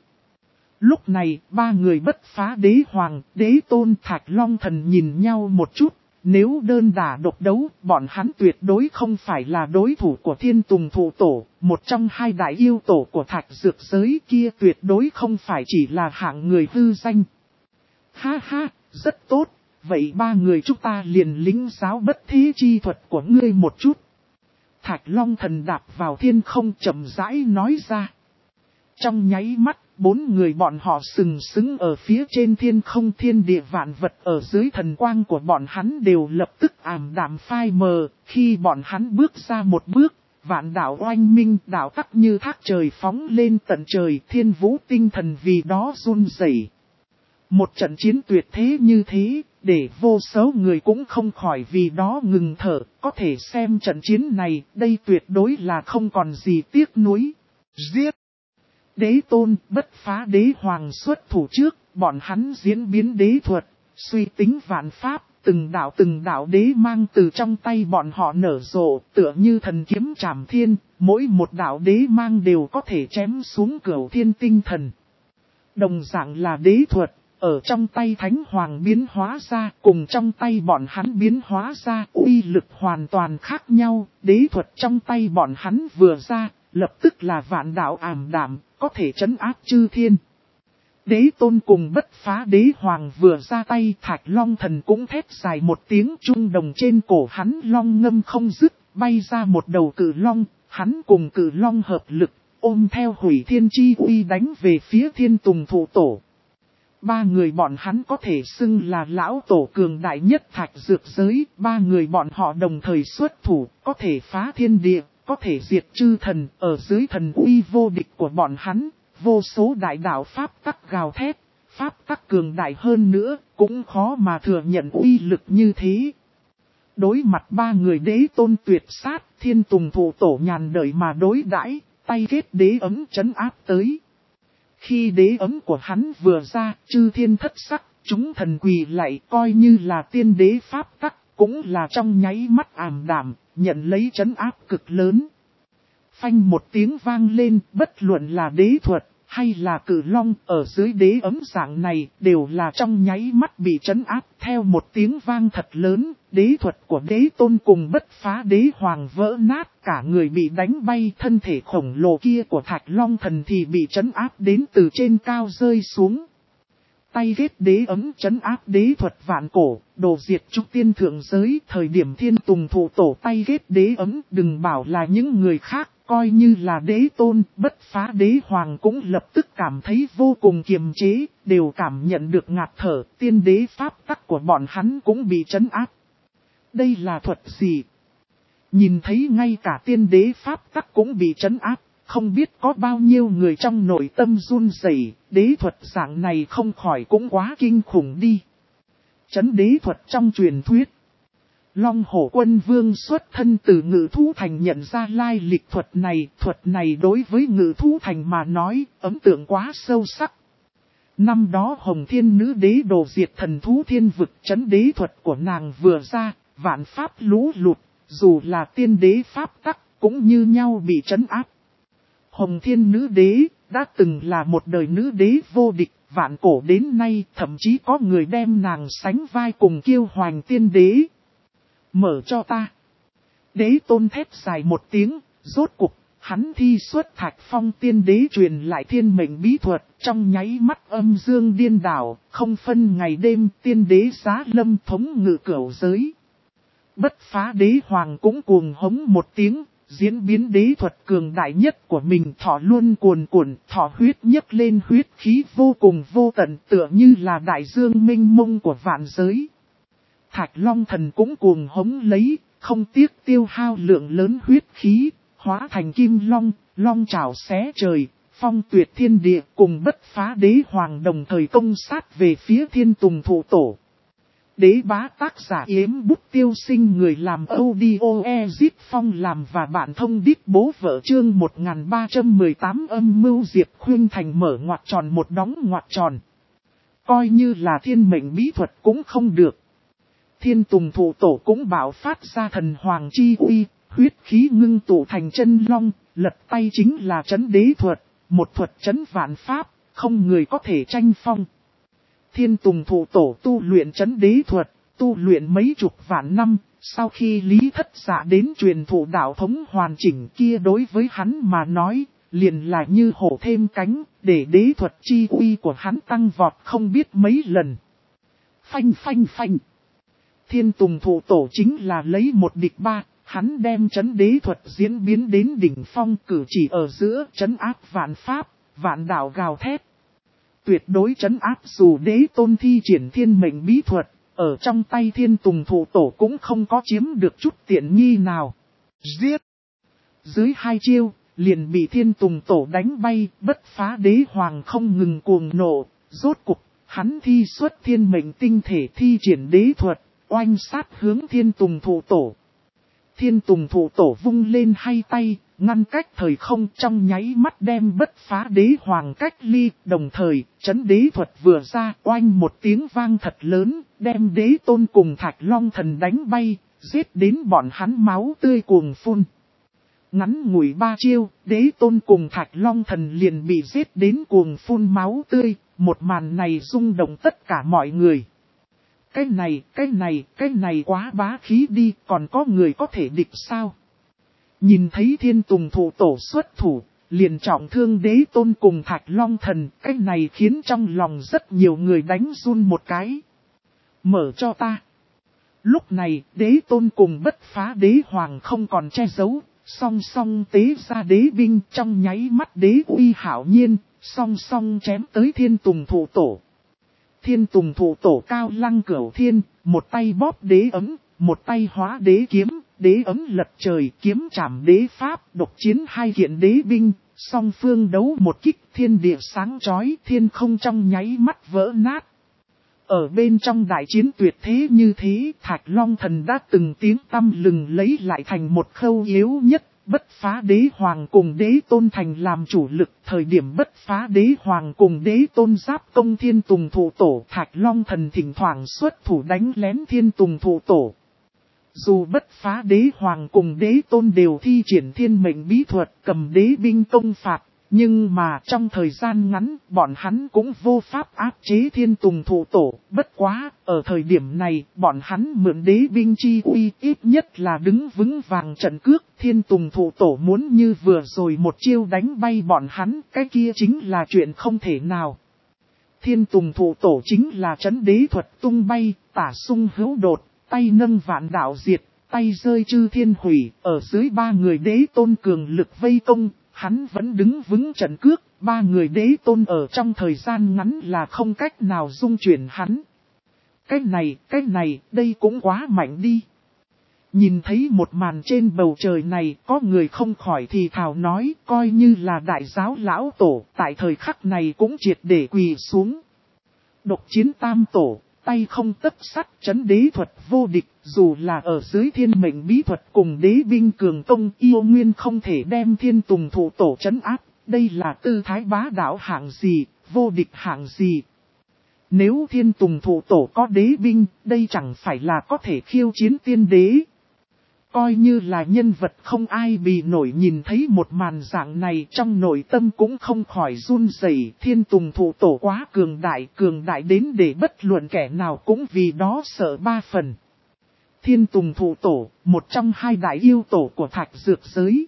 Lúc này, ba người Bất Phá Đế Hoàng, Đế Tôn, Thạch Long Thần nhìn nhau một chút, nếu đơn đả độc đấu, bọn hắn tuyệt đối không phải là đối thủ của Thiên Tùng Thụ Tổ, một trong hai đại yêu tổ của Thạch Dược giới kia tuyệt đối không phải chỉ là hạng người hư danh. Ha ha, rất tốt. Vậy ba người chúng ta liền lính giáo bất thế chi thuật của ngươi một chút. Thạch Long Thần đạp vào thiên không chậm rãi nói ra. Trong nháy mắt, bốn người bọn họ sừng sững ở phía trên thiên không, thiên địa vạn vật ở dưới thần quang của bọn hắn đều lập tức ảm đạm phai mờ. Khi bọn hắn bước ra một bước, vạn đạo oanh minh, đạo tắc như thác trời phóng lên tận trời, thiên vũ tinh thần vì đó run rẩy. Một trận chiến tuyệt thế như thế, để vô số người cũng không khỏi vì đó ngừng thở, có thể xem trận chiến này, đây tuyệt đối là không còn gì tiếc nuối. Giết! Đế Tôn, Bất Phá Đế Hoàng xuất thủ trước, bọn hắn diễn biến đế thuật, suy tính vạn pháp, từng đạo đế mang từ trong tay bọn họ nở rộ, tựa như thần kiếm trảm thiên, mỗi một đạo đế mang đều có thể chém xuống cửu thiên tinh thần. Đồng dạng là đế thuật. Ở trong tay Thánh Hoàng biến hóa ra, cùng trong tay bọn hắn biến hóa ra, uy lực hoàn toàn khác nhau, đế thuật trong tay bọn hắn vừa ra, lập tức là vạn đạo ảm đạm, có thể trấn áp chư thiên. Đế Tôn cùng Bất Phá Đế Hoàng vừa ra tay, Thạch Long Thần cũng thét dài một tiếng, trung đồng trên cổ hắn long ngâm không dứt, bay ra một đầu cự long, hắn cùng cự long hợp lực, ôm theo hủy thiên chi uy đánh về phía Thiên Tùng Thụ Tổ. Ba người bọn hắn có thể xưng là lão tổ cường đại nhất Thạch Dược giới, ba người bọn họ đồng thời xuất thủ, có thể phá thiên địa, có thể diệt chư thần, ở dưới thần uy vô địch của bọn hắn, vô số đại đạo pháp tắc gào thét, pháp tắc cường đại hơn nữa, cũng khó mà thừa nhận uy lực như thế. Đối mặt ba người đế tôn tuyệt sát, Thiên Tùng Thụ Tổ nhàn đợi mà đối đãi, tay kết đế ấm trấn áp tới. Khi đế ấm của hắn vừa ra, chư thiên thất sắc, chúng thần quỳ lạy coi như là tiên đế pháp tắc, cũng là trong nháy mắt ảm đạm, nhận lấy trấn áp cực lớn. Phanh một tiếng vang lên, bất luận là đế thuật, hay là cử long ở dưới đế ấm dạng này, đều là trong nháy mắt bị trấn áp. Theo một tiếng vang thật lớn, đế thuật của đế tôn cùng bất phá đế hoàng vỡ nát, cả người bị đánh bay, thân thể khổng lồ kia của Thạch Long Thần thì bị trấn áp đến từ trên cao rơi xuống. Tay ghét đế ấm trấn áp đế thuật vạn cổ, đồ diệt trúc tiên thượng giới, thời điểm Thiên Tùng Thụ Tổ tay ghét đế ấm, đừng bảo là những người khác, coi như là đế tôn, bất phá đế hoàng cũng lập tức cảm thấy vô cùng kiềm chế, đều cảm nhận được ngạt thở, tiên đế pháp tắc của bọn hắn cũng bị trấn áp. Đây là thuật gì? Nhìn thấy ngay cả tiên đế pháp tắc cũng bị trấn áp. Không biết có bao nhiêu người trong nội tâm run rẩy, đế thuật dạng này không khỏi cũng quá kinh khủng đi. Trấn đế thuật trong truyền thuyết. Long Hổ Quân Vương xuất thân từ Ngự Thú Thành nhận ra lai lịch thuật này đối với Ngự Thú Thành mà nói, ấn tượng quá sâu sắc. Năm đó Hồng Thiên Nữ Đế đồ diệt thần thú thiên vực, trấn đế thuật của nàng vừa ra, vạn pháp lũ lụt, dù là tiên đế pháp tắc cũng như nhau bị trấn áp. Hồng Thiên Nữ Đế đã từng là một đời nữ đế vô địch, vạn cổ đến nay thậm chí có người đem nàng sánh vai cùng Kiêu Hoành Tiên Đế. Mở cho ta. Đế tôn thét dài một tiếng, rốt cục, hắn thi xuất Thạch Phong Tiên Đế truyền lại thiên mệnh bí thuật, trong nháy mắt âm dương điên đảo, không phân ngày đêm, tiên đế giá lâm thống ngự cửu giới. Bất phá đế hoàng cũng cuồng hống một tiếng. Diễn biến đế thuật cường đại nhất của mình, thọ luôn cuồn cuộn, thọ huyết nhấc lên huyết khí vô cùng vô tận, tựa như là đại dương mênh mông của vạn giới. Thạch Long Thần cũng cuồng hống lấy, không tiếc tiêu hao lượng lớn huyết khí, hóa thành kim long, long trảo xé trời, phong tuyệt thiên địa, cùng bất phá đế hoàng đồng thời công sát về phía Thiên Tùng Thụ Tổ. Đế bá tác giả Yếm Bút Tiêu Sinh, người làm audio Ezip Phong làm và bạn thông đít bố vợ chương 1318 âm mưu Diệp Khuynh Thành mở ngoặc tròn một đóng ngoặc tròn. Coi như là thiên mệnh bí thuật cũng không được. Thiên Tùng Thụ Tổ cũng bảo phát ra thần hoàng chi uy, huyết khí ngưng tụ thành chân long, lật tay chính là trấn đế thuật, một thuật trấn vạn pháp, không người có thể tranh phong. Thiên Tùng Thụ Tổ tu luyện trấn đế thuật, tu luyện mấy chục vạn năm, sau khi Lý Thất Dạ đến truyền thụ đạo thống hoàn chỉnh kia, đối với hắn mà nói, liền là như hổ thêm cánh, để đế thuật chi uy của hắn tăng vọt không biết mấy lần. Phanh phanh phanh. Thiên Tùng Thụ Tổ chính là lấy một địch ba, hắn đem trấn đế thuật diễn biến đến đỉnh phong, cử chỉ ở giữa trấn áp vạn pháp, vạn đạo gào thét. Tuyệt đối trấn áp, dù đế tôn thi triển thiên mệnh bí thuật, ở trong tay Thiên Tùng Thụ Tổ cũng không có chiếm được chút tiện nghi nào. Giết! Dưới hai chiêu, liền bị Thiên Tùng Tổ đánh bay, bất phá đế hoàng không ngừng cuồng nộ, rốt cục, hắn thi xuất thiên mệnh tinh thể thi triển đế thuật, oanh sát hướng Thiên Tùng Thụ Tổ. Thiên Tùng Thụ Tổ vung lên hai tay, ngăn cách thời không, trong nháy mắt đem bất phá đế hoàng cách ly, đồng thời, trấn đế thuật vừa ra, oanh một tiếng vang thật lớn, đem đế tôn cùng Thạch Long Thần đánh bay, giết đến bọn hắn máu tươi cuồng phun. Ngắn ngủi ba chiêu, đế tôn cùng Thạch Long Thần liền bị giết đến cuồng phun máu tươi, một màn này rung động tất cả mọi người. Cái này quá bá khí đi, còn có người có thể địch sao? Nhìn thấy Thiên Tùng Thụ Tổ xuất thủ, liền trọng thương đế tôn cùng Thạch Long Thần, cái này khiến trong lòng rất nhiều người đánh run một cái. Mở cho ta. Lúc này, đế tôn cùng bất phá đế hoàng không còn che giấu, song song tế ra đế binh, trong nháy mắt đế uy hạo nhiên, song song chém tới Thiên Tùng Thụ Tổ. Thiên Tùng Thụ Tổ cao lăng cửu thiên, một tay bóp đế ấm, một tay hóa đế kiếm, đế ấm lật trời, kiếm chạm đế pháp, độc chiến hai kiện đế binh, song phương đấu một kích, thiên địa sáng chói, thiên không trong nháy mắt vỡ nát. Ở bên trong đại chiến tuyệt thế như thế, Thạch Long Thần đã từng tiếng tăm lừng lấy lại thành một khâu yếu nhất. Bất Phá Đế Hoàng cùng Đế Tôn thành làm chủ lực, thời điểm Bất Phá Đế Hoàng cùng Đế Tôn giáp công Thiên Tùng Thụ Tổ, Thạch Long Thần thỉnh thoảng xuất thủ đánh lén Thiên Tùng Thụ Tổ. Dù Bất Phá Đế Hoàng cùng Đế Tôn đều thi triển thiên mệnh bí thuật cầm đế binh công phạt, nhưng mà trong thời gian ngắn bọn hắn cũng vô pháp áp chế Thiên Tùng Thụ Tổ. Bất quá, ở thời điểm này bọn hắn mượn đế binh chi uy, ít nhất là đứng vững vàng trận cước. Thiên Tùng Thụ Tổ muốn như vừa rồi một chiêu đánh bay bọn hắn, cái kia chính là chuyện không thể nào. Thiên Tùng Thụ Tổ chính là trấn đế thuật tung bay, tả sung hữu đột, tay nâng vạn đạo diệt, tay rơi chư thiên hủy, ở dưới ba người Đế Tôn cường lực vây công. Hắn vẫn đứng vững trận cước, ba người Đế Tôn ở trong thời gian ngắn là không cách nào dung chuyển hắn. Cái này, đây cũng quá mạnh đi. Nhìn thấy một màn trên bầu trời này, có người không khỏi thì thào nói, coi như là đại giáo lão tổ, tại thời khắc này cũng triệt để quỳ xuống. Độc chiến tam tổ, tay không tất sắt, trấn đế thuật vô địch, dù là ở dưới thiên mệnh bí thuật cùng đế binh cường công, yêu nguyên không thể đem Thiên Tùng Thụ Tổ trấn áp. Đây là tư thái bá đạo hạng gì, vô địch hạng gì. Nếu Thiên Tùng Thụ Tổ có đế binh, đây chẳng phải là có thể khiêu chiến tiên đế. Coi như là nhân vật không ai bì nổi, nhìn thấy một màn dạng này trong nội tâm cũng không khỏi run rẩy. Thiên Tùng Thụ Tổ quá cường đại đến để bất luận kẻ nào cũng vì đó sợ ba phần. Thiên Tùng Thụ Tổ, một trong hai đại yêu tổ của Thạch Dược giới.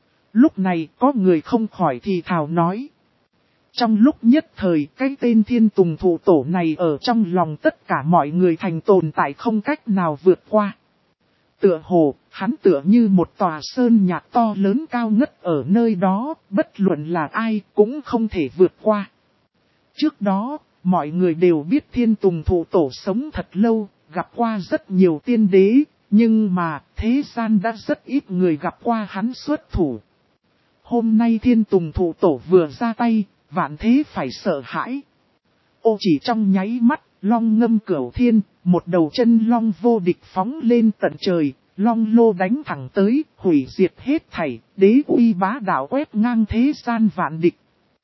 Lúc này có người không khỏi thì thào nói. Trong lúc nhất thời, cái tên Thiên Tùng Thụ Tổ này ở trong lòng tất cả mọi người thành tồn tại không cách nào vượt qua. Tựa hồ, hắn tựa như một tòa sơn nhạc to lớn cao ngất ở nơi đó, bất luận là ai cũng không thể vượt qua. Trước đó, mọi người đều biết Thiên Tùng Thụ Tổ sống thật lâu, gặp qua rất nhiều tiên đế, nhưng mà thế gian đã rất ít người gặp qua hắn xuất thủ. Hôm nay Thiên Tùng Thụ Tổ vừa ra tay, vạn thế phải sợ hãi. Ô chỉ trong nháy mắt, long ngâm cửu thiên, một đầu chân long vô địch phóng lên tận trời, long lô đánh thẳng tới, hủy diệt hết thảy, đế uy bá đạo quét ngang thế gian vạn địch.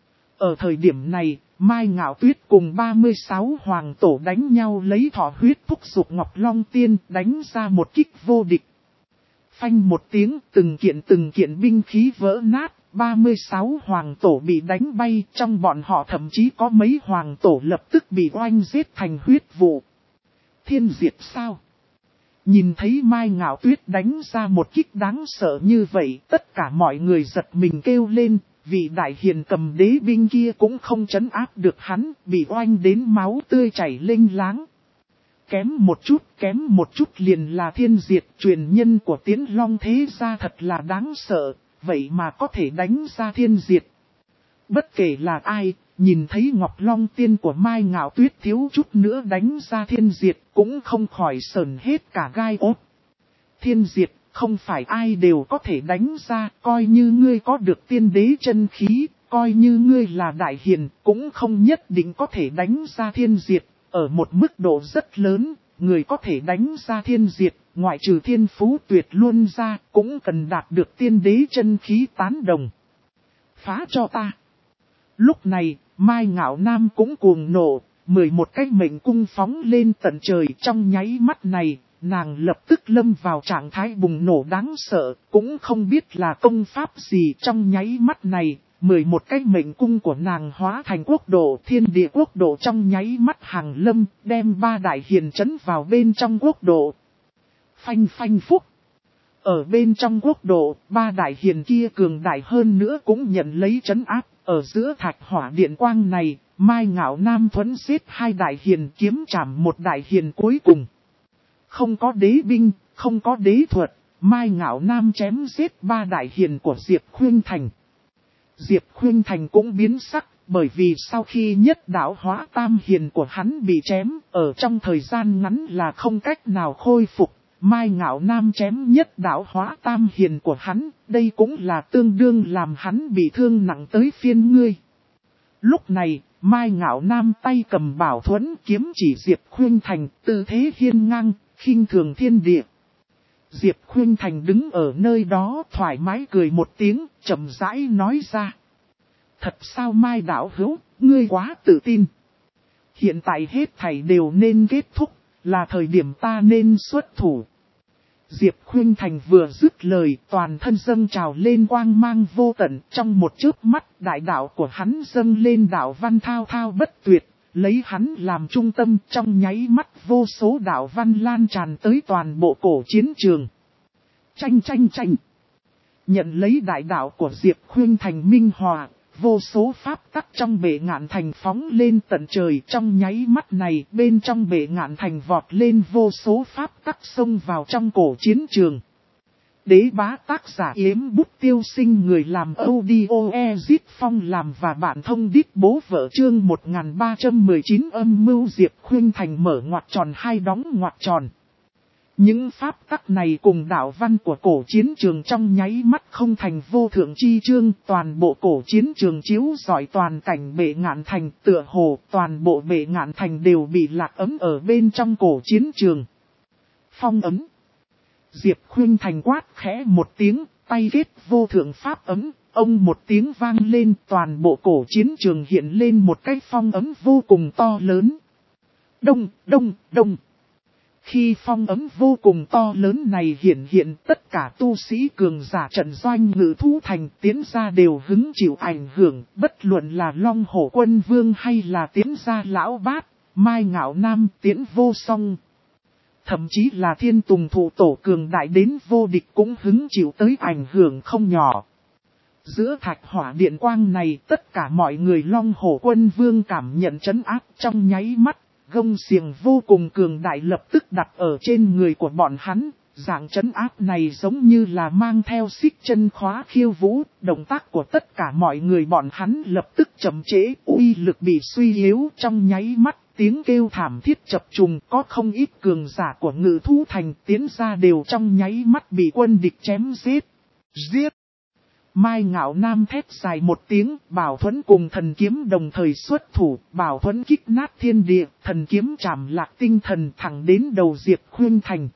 Ở thời điểm này, Mai Ngạo Tuyết cùng 36 hoàng tổ đánh nhau lấy thọ huyết thúc dục Ngọc Long Tiên đánh ra một kích vô địch. Phanh một tiếng, từng kiện binh khí vỡ nát, 36 hoàng tổ bị đánh bay, trong bọn họ thậm chí có mấy hoàng tổ lập tức bị oanh giết thành huyết vụ. Thiên diệt sao? Nhìn thấy Mai Ngạo Tuyết đánh ra một kích đáng sợ như vậy, tất cả mọi người giật mình kêu lên, vị đại hiền cầm đế binh kia cũng không trấn áp được hắn, bị oanh đến máu tươi chảy lênh láng. Kém một chút liền là thiên diệt, truyền nhân của Tiễn Long thế gia thật là đáng sợ, vậy mà có thể đánh ra thiên diệt. Bất kể là ai, nhìn thấy Ngọc Long Tiên của Mai Ngạo Tuyết thiếu chút nữa đánh ra thiên diệt, cũng không khỏi sờn hết cả gai ốt. Thiên diệt, không phải ai đều có thể đánh ra, coi như ngươi có được tiên đế chân khí, coi như ngươi là đại hiền, cũng không nhất định có thể đánh ra thiên diệt. Ở một mức độ rất lớn, người có thể đánh ra thiên diệt, ngoại trừ thiên phú tuyệt luôn ra, cũng cần đạt được tiên đế chân khí tán đồng. Phá cho ta! Lúc này, Mai Ngạo Nam cũng cuồng nộ, 11 cái mệnh cung phóng lên tận trời. Trong nháy mắt này, nàng lập tức lâm vào trạng thái bùng nổ đáng sợ, cũng không biết là công pháp gì. Trong nháy mắt này, 11 cái mệnh cung của nàng hóa thành quốc độ, thiên địa quốc độ trong nháy mắt hàng lâm, đem ba đại hiền trấn vào bên trong quốc độ. Phanh phanh phúc. Ở bên trong quốc độ, ba đại hiền kia cường đại hơn nữa cũng nhận lấy trấn áp. Ở giữa thạch hỏa điện quang này, Mai Ngạo Nam thuẫn giết hai đại hiền, kiếm trảm một đại hiền cuối cùng. Không có đế binh, không có đế thuật, Mai Ngạo Nam chém giết ba đại hiền của Diệp Khuynh Thành. Diệp Khuynh Thành cũng biến sắc, bởi vì sau khi nhất đạo hóa tam hiền của hắn bị chém, ở trong thời gian ngắn là không cách nào khôi phục, Mai Ngạo Nam chém nhất đạo hóa tam hiền của hắn, đây cũng là tương đương làm hắn bị thương nặng tới phiên ngươi. Lúc này, Mai Ngạo Nam tay cầm Bảo Thuẫn kiếm chỉ Diệp Khuynh Thành, tư thế hiên ngang, khinh thường thiên địa. Diệp Khuynh Thành đứng ở nơi đó thoải mái cười một tiếng, chậm rãi nói ra. Thật sao Mai đạo hữu, ngươi quá tự tin. Hiện tại hết thảy đều nên kết thúc, là thời điểm ta nên xuất thủ. Diệp Khuynh Thành vừa dứt lời, toàn thân dâng trào lên quang mang vô tận, trong một chớp mắt, đại đạo của hắn dâng lên đạo văn thao thao bất tuyệt, lấy hắn làm trung tâm, trong nháy mắt vô số đạo văn lan tràn tới toàn bộ cổ chiến trường. Chanh chanh chanh. Nhận lấy đại đạo của Diệp Khuynh Thành minh hòa, vô số pháp tắc trong bệ ngạn thành phóng lên tận trời, trong nháy mắt này bên trong bệ ngạn thành vọt lên vô số pháp tắc xông vào trong cổ chiến trường. Đế bá tác giả Yếm Bút Tiêu Sinh, người làm audio Ezit Phong làm và bạn thông đít bố vợ, chương 1319 âm mưu Diệp Khuynh Thành mở ngoặc tròn hai đóng ngoặc tròn. Những pháp tắc này cùng đạo văn của cổ chiến trường trong nháy mắt không thành vô thượng chi chương, toàn bộ cổ chiến trường chiếu rọi toàn cảnh bệ ngạn thành, tựa hồ toàn bộ bệ ngạn thành đều bị lạc ấm ở bên trong cổ chiến trường. Phong ấm. Diệp Khuynh Thành quát khẽ một tiếng, tay kết vô thượng pháp ấm, ông một tiếng vang lên, toàn bộ cổ chiến trường hiện lên một cái phong ấm vô cùng to lớn. Đông, đông, đông. Khi phong ấm vô cùng to lớn này hiện tất cả tu sĩ cường giả trận doanh Ngự Thú Thành tiến ra đều hứng chịu ảnh hưởng, bất luận là Long Hổ Quân Vương hay là tiến ra Lão Bát, Mai Ngạo Nam tiến vô song. Thậm chí là Thiên Tùng Thụ Tổ cường đại đến vô địch cũng hứng chịu tới ảnh hưởng không nhỏ. Giữa thạch hỏa điện quang này tất cả mọi người Long Hổ Quân Vương cảm nhận trấn áp trong nháy mắt. Gông xiềng vô cùng cường đại lập tức đặt ở trên người của bọn hắn, dạng trấn áp này giống như là mang theo xích chân khóa khiêu vũ, động tác của tất cả mọi người bọn hắn lập tức chậm trễ, uy lực bị suy yếu trong nháy mắt, tiếng kêu thảm thiết chập trùng, có không ít cường giả của Ngự Thú Thành tiến ra đều trong nháy mắt bị quân địch chém giết. Mai Ngạo Nam thét dài một tiếng, Bảo Thuẫn cùng thần kiếm đồng thời xuất thủ, Bảo Thuẫn kích nát thiên địa, thần kiếm chạm lạc tinh thần thẳng đến đầu Diệp Khuynh Thành.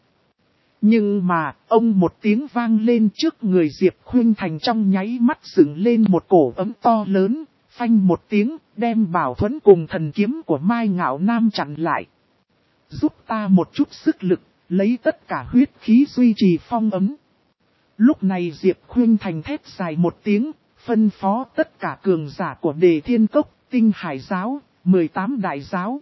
Nhưng mà, ông một tiếng vang lên trước người Diệp Khuynh Thành trong nháy mắt dựng lên một cổ ấm to lớn, phanh một tiếng, đem Bảo Thuẫn cùng thần kiếm của Mai Ngạo Nam chặn lại. Giúp ta một chút sức lực, lấy tất cả huyết khí duy trì phong ấm. Lúc này Diệp Khuynh Thành thét dài một tiếng, phân phó tất cả cường giả của Đề Thiên Cốc, Tinh Hải Giáo, 18 Đại Giáo.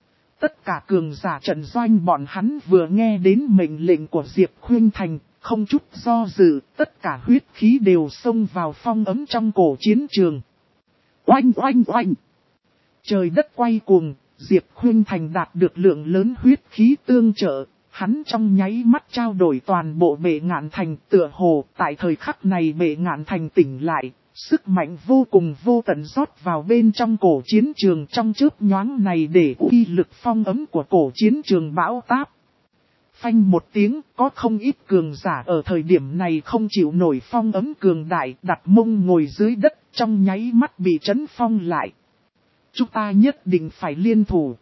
Tất cả cường giả trận doanh bọn hắn vừa nghe đến mệnh lệnh của Diệp Khuynh Thành, không chút do dự, tất cả huyết khí đều xông vào phong ấm trong cổ chiến trường. Oanh oanh oanh! Trời đất quay cuồng, Diệp Khuynh Thành đạt được lượng lớn huyết khí tương trợ. Hắn trong nháy mắt trao đổi toàn bộ bệ ngạn thành, tựa hồ tại thời khắc này bệ ngạn thành tỉnh lại, sức mạnh vô cùng vô tận rót vào bên trong cổ chiến trường trong chớp nhoáng này để uy lực phong ấm của cổ chiến trường bão táp. Phanh một tiếng, có không ít cường giả ở thời điểm này không chịu nổi phong ấm cường đại, đặt mông ngồi dưới đất, trong nháy mắt bị trấn phong lại. Chúng ta nhất định phải liên thủ.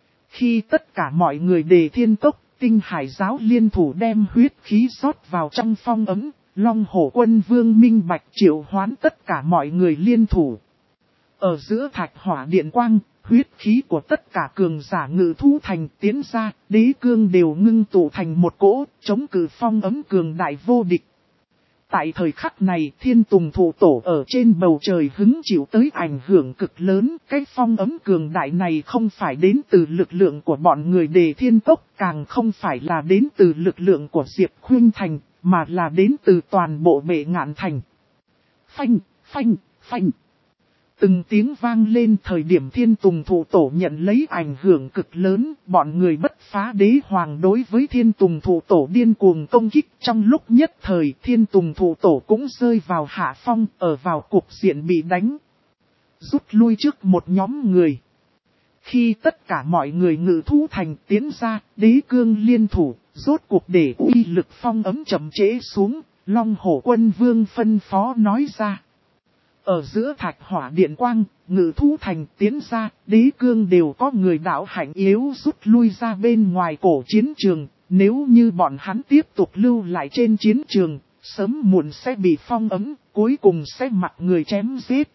Khi tất cả mọi người Đề Thiên Cốc, Tinh Hải Giáo liên thủ đem huyết khí rót vào trong phong ấm, Long Hổ Quân Vương minh bạch triệu hoán tất cả mọi người liên thủ. Ở giữa thạch hỏa điện quang, huyết khí của tất cả cường giả Ngự Thú Thành tiến ra, đế cương đều ngưng tụ thành một cỗ, chống cự phong ấm cường đại vô địch. Tại thời khắc này Thiên Tùng Thụ Tổ ở trên bầu trời hứng chịu tới ảnh hưởng cực lớn, cái phong ấm cường đại này không phải đến từ lực lượng của bọn người Đề Thiên Cốc, càng không phải là đến từ lực lượng của Diệp Khuynh Thành, mà là đến từ toàn bộ bệ ngạn thành. Phanh, phanh, phanh. Từng tiếng vang lên thời điểm Thiên Tùng Thụ Tổ nhận lấy ảnh hưởng cực lớn, bọn người bất phá đế hoàng đối với Thiên Tùng Thụ Tổ điên cuồng công kích. Trong lúc nhất thời Thiên Tùng Thụ Tổ cũng rơi vào hạ phong, ở vào cục diện bị đánh. Rút lui trước một nhóm người. Khi tất cả mọi người Ngự Thú Thành tiến ra, đế cương liên thủ, Rốt cuộc để uy lực phong ấm chậm trễ xuống, Long Hổ Quân Vương phân phó nói ra. Ở giữa Thạch Hỏa Điện Quang, Ngự Thú Thành tiến ra, Đế Cương đều có người đạo hạnh yếu rút lui ra bên ngoài cổ chiến trường. Nếu như bọn hắn tiếp tục lưu lại trên chiến trường, sớm muộn sẽ bị phong ấm, cuối cùng sẽ mặc người chém giết.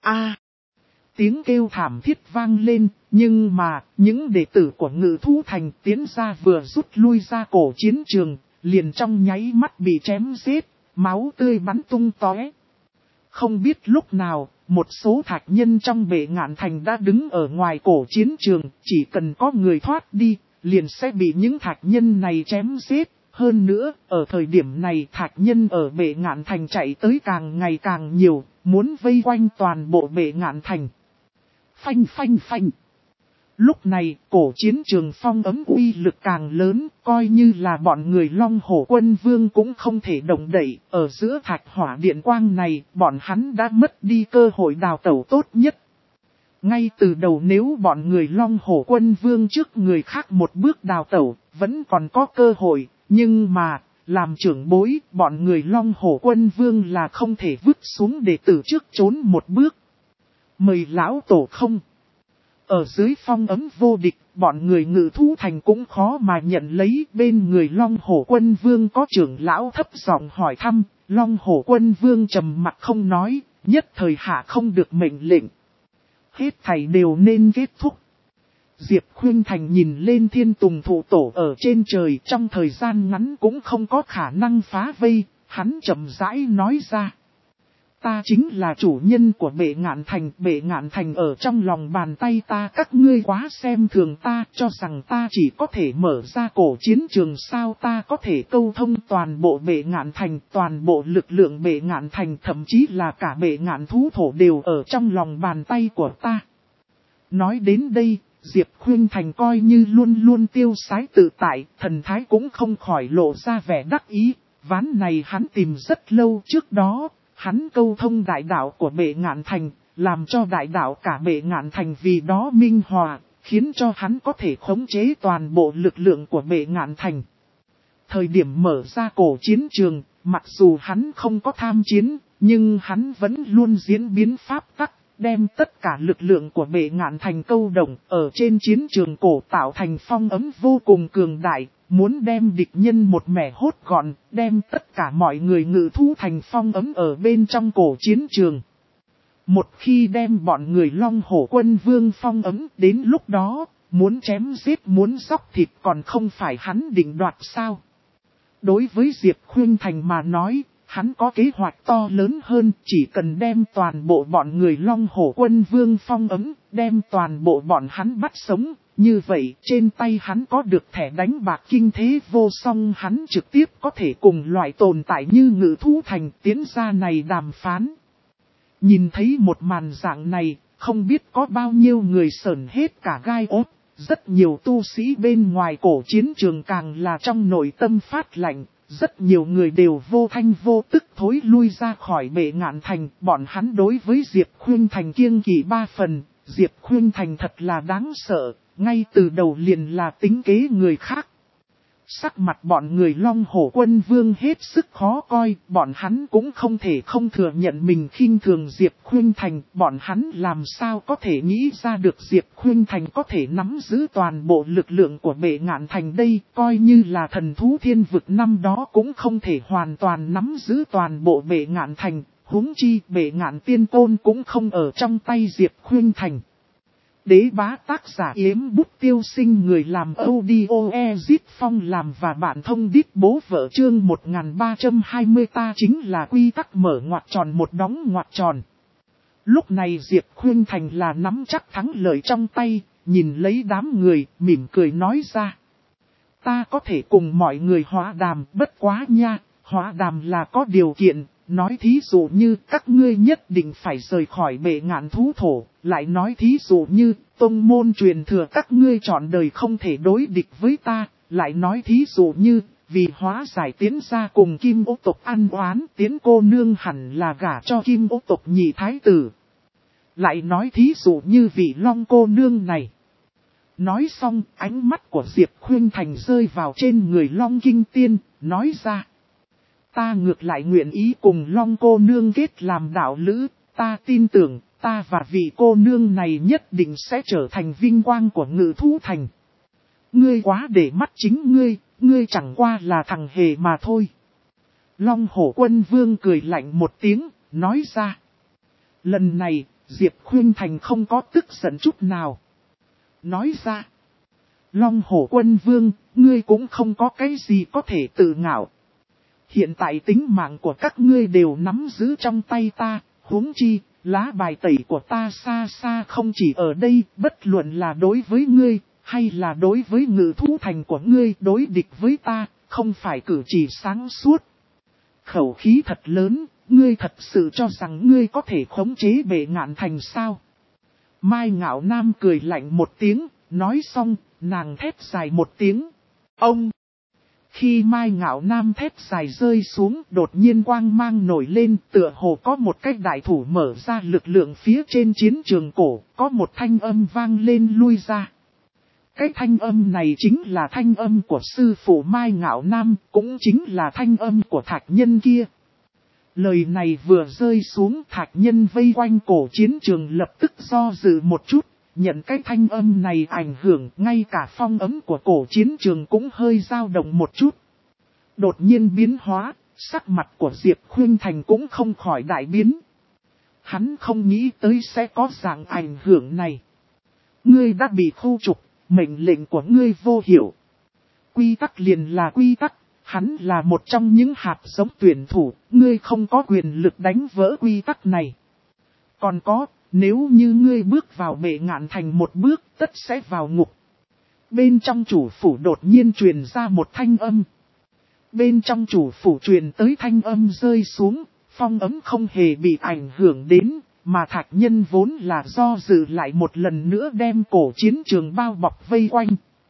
Tiếng kêu thảm thiết vang lên, nhưng mà, những đệ tử của Ngự Thú Thành tiến ra vừa rút lui ra cổ chiến trường, liền trong nháy mắt bị chém giết, máu tươi bắn tung tóe. Không biết lúc nào, một số thạch nhân trong Bệ Ngạn Thành đã đứng ở ngoài cổ chiến trường, chỉ cần có người thoát đi, liền sẽ bị những thạch nhân này chém giết. Hơn nữa, ở thời điểm này thạch nhân ở Bệ Ngạn Thành chạy tới càng ngày càng nhiều, muốn vây quanh toàn bộ Bệ Ngạn Thành. Phanh phanh phanh. Lúc này, cổ chiến trường phong ấm uy lực càng lớn, coi như là bọn người Long Hổ Quân Vương cũng không thể động đậy. Ở giữa Thạch Hỏa Điện Quang này, bọn hắn đã mất đi cơ hội đào tẩu tốt nhất. Ngay từ đầu nếu bọn người Long Hổ Quân Vương trước người khác một bước đào tẩu, vẫn còn có cơ hội, nhưng mà, làm trưởng bối, bọn người Long Hổ Quân Vương là không thể vứt xuống đệ tử trước trốn một bước. Mời lão tổ không. Ở dưới phong ấm vô địch, bọn người Ngự Thú Thành cũng khó mà nhận lấy. Bên người Long Hổ Quân Vương có trưởng lão thấp giọng hỏi thăm, Long Hổ Quân Vương trầm mặt không nói, nhất thời hạ không được mệnh lệnh. Hết thảy đều nên kết thúc. Diệp Khuynh Thành nhìn lên Thiên Tùng Thụ Tổ ở trên trời, trong thời gian ngắn cũng không có khả năng phá vây, hắn chậm rãi nói ra. Ta chính là chủ nhân của Bệ Ngạn Thành ở trong lòng bàn tay ta, các ngươi quá xem thường ta, cho rằng ta chỉ có thể mở ra cổ chiến trường sao, ta có thể câu thông toàn bộ Bệ Ngạn Thành, toàn bộ lực lượng Bệ Ngạn Thành, thậm chí là cả Bệ Ngạn Thú Thổ đều ở trong lòng bàn tay của ta. Nói đến đây, Diệp Khuynh Thành coi như luôn luôn tiêu sái tự tại, thần thái cũng không khỏi lộ ra vẻ đắc ý, ván này hắn tìm rất lâu trước đó. Hắn câu thông đại đạo của Bệ Ngạn Thành, làm cho đại đạo cả Bệ Ngạn Thành vì đó minh hòa, khiến cho hắn có thể khống chế toàn bộ lực lượng của Bệ Ngạn Thành. Thời điểm mở ra cổ chiến trường, mặc dù hắn không có tham chiến, nhưng hắn vẫn luôn diễn biến pháp tắc, đem tất cả lực lượng của Bệ Ngạn Thành câu động ở trên chiến trường cổ tạo thành phong ấm vô cùng cường đại. Muốn đem địch nhân một mẻ hốt gọn, đem tất cả mọi người Ngự Thú Thành phong ấm ở bên trong cổ chiến trường. Một khi đem bọn người Long Hổ Quân Vương phong ấm, đến lúc đó, muốn chém giết muốn dóc thịt còn không phải hắn định đoạt sao. Đối với Diệp Khuynh Thành mà nói, hắn có kế hoạch to lớn hơn, chỉ cần đem toàn bộ bọn người Long Hổ Quân Vương phong ấm, đem toàn bộ bọn hắn bắt sống. Như vậy, trên tay hắn có được thẻ đánh bạc kinh thế vô song, hắn trực tiếp có thể cùng loại tồn tại như Ngự Thú Thành tiến ra này đàm phán. Nhìn thấy một màn dạng này, không biết có bao nhiêu người sởn hết cả gai ốt, rất nhiều tu sĩ bên ngoài cổ chiến trường càng là trong nội tâm phát lạnh, rất nhiều người đều vô thanh vô tức thối lui ra khỏi Bệ Ngạn Thành, bọn hắn đối với Diệp Khuynh Thành kiêng kỵ 3 phần, Diệp Khuynh Thành thật là đáng sợ. Ngay từ đầu liền là tính kế người khác. Sắc mặt bọn người Long Hổ Quân Vương hết sức khó coi, bọn hắn cũng không thể không thừa nhận mình khinh thường Diệp Khuynh Thành, bọn hắn làm sao có thể nghĩ ra được Diệp Khuynh Thành có thể nắm giữ toàn bộ lực lượng của Bệ Ngạn Thành đây, coi như là thần thú thiên vực năm đó cũng không thể hoàn toàn nắm giữ toàn bộ Bệ Ngạn Thành, huống chi Bệ Ngạn Tiên Côn cũng không ở trong tay Diệp Khuynh Thành. Đế bá tác giả Yếm Bút Tiêu Sinh, người làm audio Ezit Phong làm và bạn thông đít bố vợ chương 1320 ta chính là quy tắc mở ngoặc tròn một đóng ngoặc tròn. Lúc này Diệp Khuynh Thành là nắm chắc thắng lợi trong tay, nhìn lấy đám người, mỉm cười nói ra. Ta có thể cùng mọi người hóa đàm, bất quá nha, hóa đàm là có điều kiện. Nói thí dụ như các ngươi nhất định phải rời khỏi Bệ Ngạn Thú Thổ, lại nói thí dụ như tông môn truyền thừa các ngươi trọn đời không thể đối địch với ta, lại nói thí dụ như vì hóa giải Tiến gia cùng Kim Ô tộc ăn oán, Tiến cô nương hẳn là gả cho Kim Ô tộc nhị thái tử. Lại nói thí dụ như vị Long cô nương này. Nói xong, ánh mắt của Diệp Khuynh Thành rơi vào trên người Long Kinh Tiên, nói ra. Ta ngược lại nguyện ý cùng Long cô nương kết làm đạo lữ, ta tin tưởng, ta và vị cô nương này nhất định sẽ trở thành vinh quang của Ngự Thú Thành. Ngươi quá để mắt chính ngươi chẳng qua là thằng hề mà thôi. Long Hổ Quân Vương cười lạnh một tiếng, nói ra. Lần này, Diệp Khuynh Thành không có tức giận chút nào. Nói ra. Long Hổ Quân Vương, ngươi cũng không có cái gì có thể tự ngạo. Hiện tại tính mạng của các ngươi đều nắm giữ trong tay ta, huống chi, lá bài tẩy của ta xa xa không chỉ ở đây, bất luận là đối với ngươi, hay là đối với Ngự Thú Thành của ngươi đối địch với ta, không phải cử chỉ sáng suốt. Khẩu khí thật lớn, ngươi thật sự cho rằng ngươi có thể khống chế Bệ Ngạn Thành sao? Mai Ngạo Nam cười lạnh một tiếng, nói xong, nàng thét dài một tiếng. Ông! Khi Mai Ngạo Nam thét dài rơi xuống, đột nhiên quang mang nổi lên, tựa hồ có một cái đại thủ mở ra lực lượng phía trên chiến trường cổ, có một thanh âm vang lên lui ra. Cái thanh âm này chính là thanh âm của sư phụ Mai Ngạo Nam, cũng chính là thanh âm của thạch nhân kia. Lời này vừa rơi xuống, thạch nhân vây quanh cổ chiến trường lập tức do dự một chút, nhận cái thanh âm này ảnh hưởng, ngay cả phong ấm của cổ chiến trường cũng hơi dao động một chút. Đột nhiên biến hóa, sắc mặt của Diệp Khuynh Thành cũng không khỏi đại biến. Hắn không nghĩ tới sẽ có dạng ảnh hưởng này. Ngươi đã bị khu trục, mệnh lệnh của ngươi vô hiệu. Quy tắc liền là quy tắc, hắn là một trong những hạt giống tuyển thủ, ngươi không có quyền lực đánh vỡ quy tắc này. Còn có, nếu như ngươi bước vào Bệ Ngạn Thành một bước, tất sẽ vào ngục. Bên trong chủ phủ đột nhiên truyền ra một thanh âm. Bên trong chủ phủ truyền tới thanh âm rơi xuống, phong ấm không hề bị ảnh hưởng đến, mà thạch nhân vốn là do dự lại một lần nữa đem cổ chiến trường bao bọc vây quanh.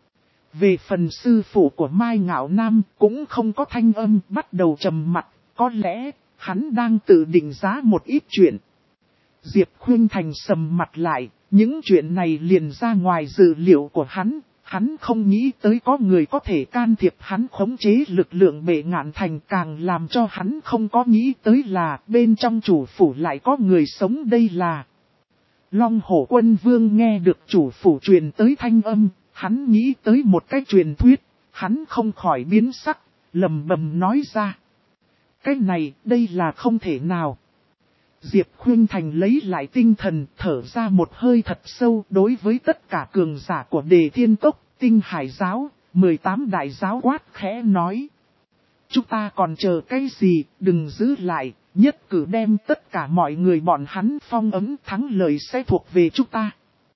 Về phần sư phụ của Mai Ngạo Nam cũng không có thanh âm, bắt đầu trầm mặt, có lẽ hắn đang tự định giá một ít chuyện. Diệp Khuynh Thành sầm mặt lại, những chuyện này liền ra ngoài dự liệu của hắn không nghĩ tới có người có thể can thiệp hắn khống chế lực lượng Bệ Ngạn Thành, càng làm cho hắn không có nghĩ tới là bên trong chủ phủ lại có người sống. Đây là Long Hổ Quân Vương nghe được chủ phủ truyền tới thanh âm, hắn nghĩ tới một cái truyền thuyết, hắn không khỏi biến sắc, lầm bầm nói ra. Cái này, đây là không thể nào. Diệp Khuynh Thành lấy lại tinh thần, thở ra một hơi thật sâu đối với tất cả cường giả của Đề Thiên Cốc, Tinh Hải Giáo, 18 đại giáo quát khẽ nói. Chúng ta còn chờ cái gì, đừng giữ lại, nhất cử đem tất cả mọi người bọn hắn phong ấm, thắng lợi sẽ thuộc về chúng ta.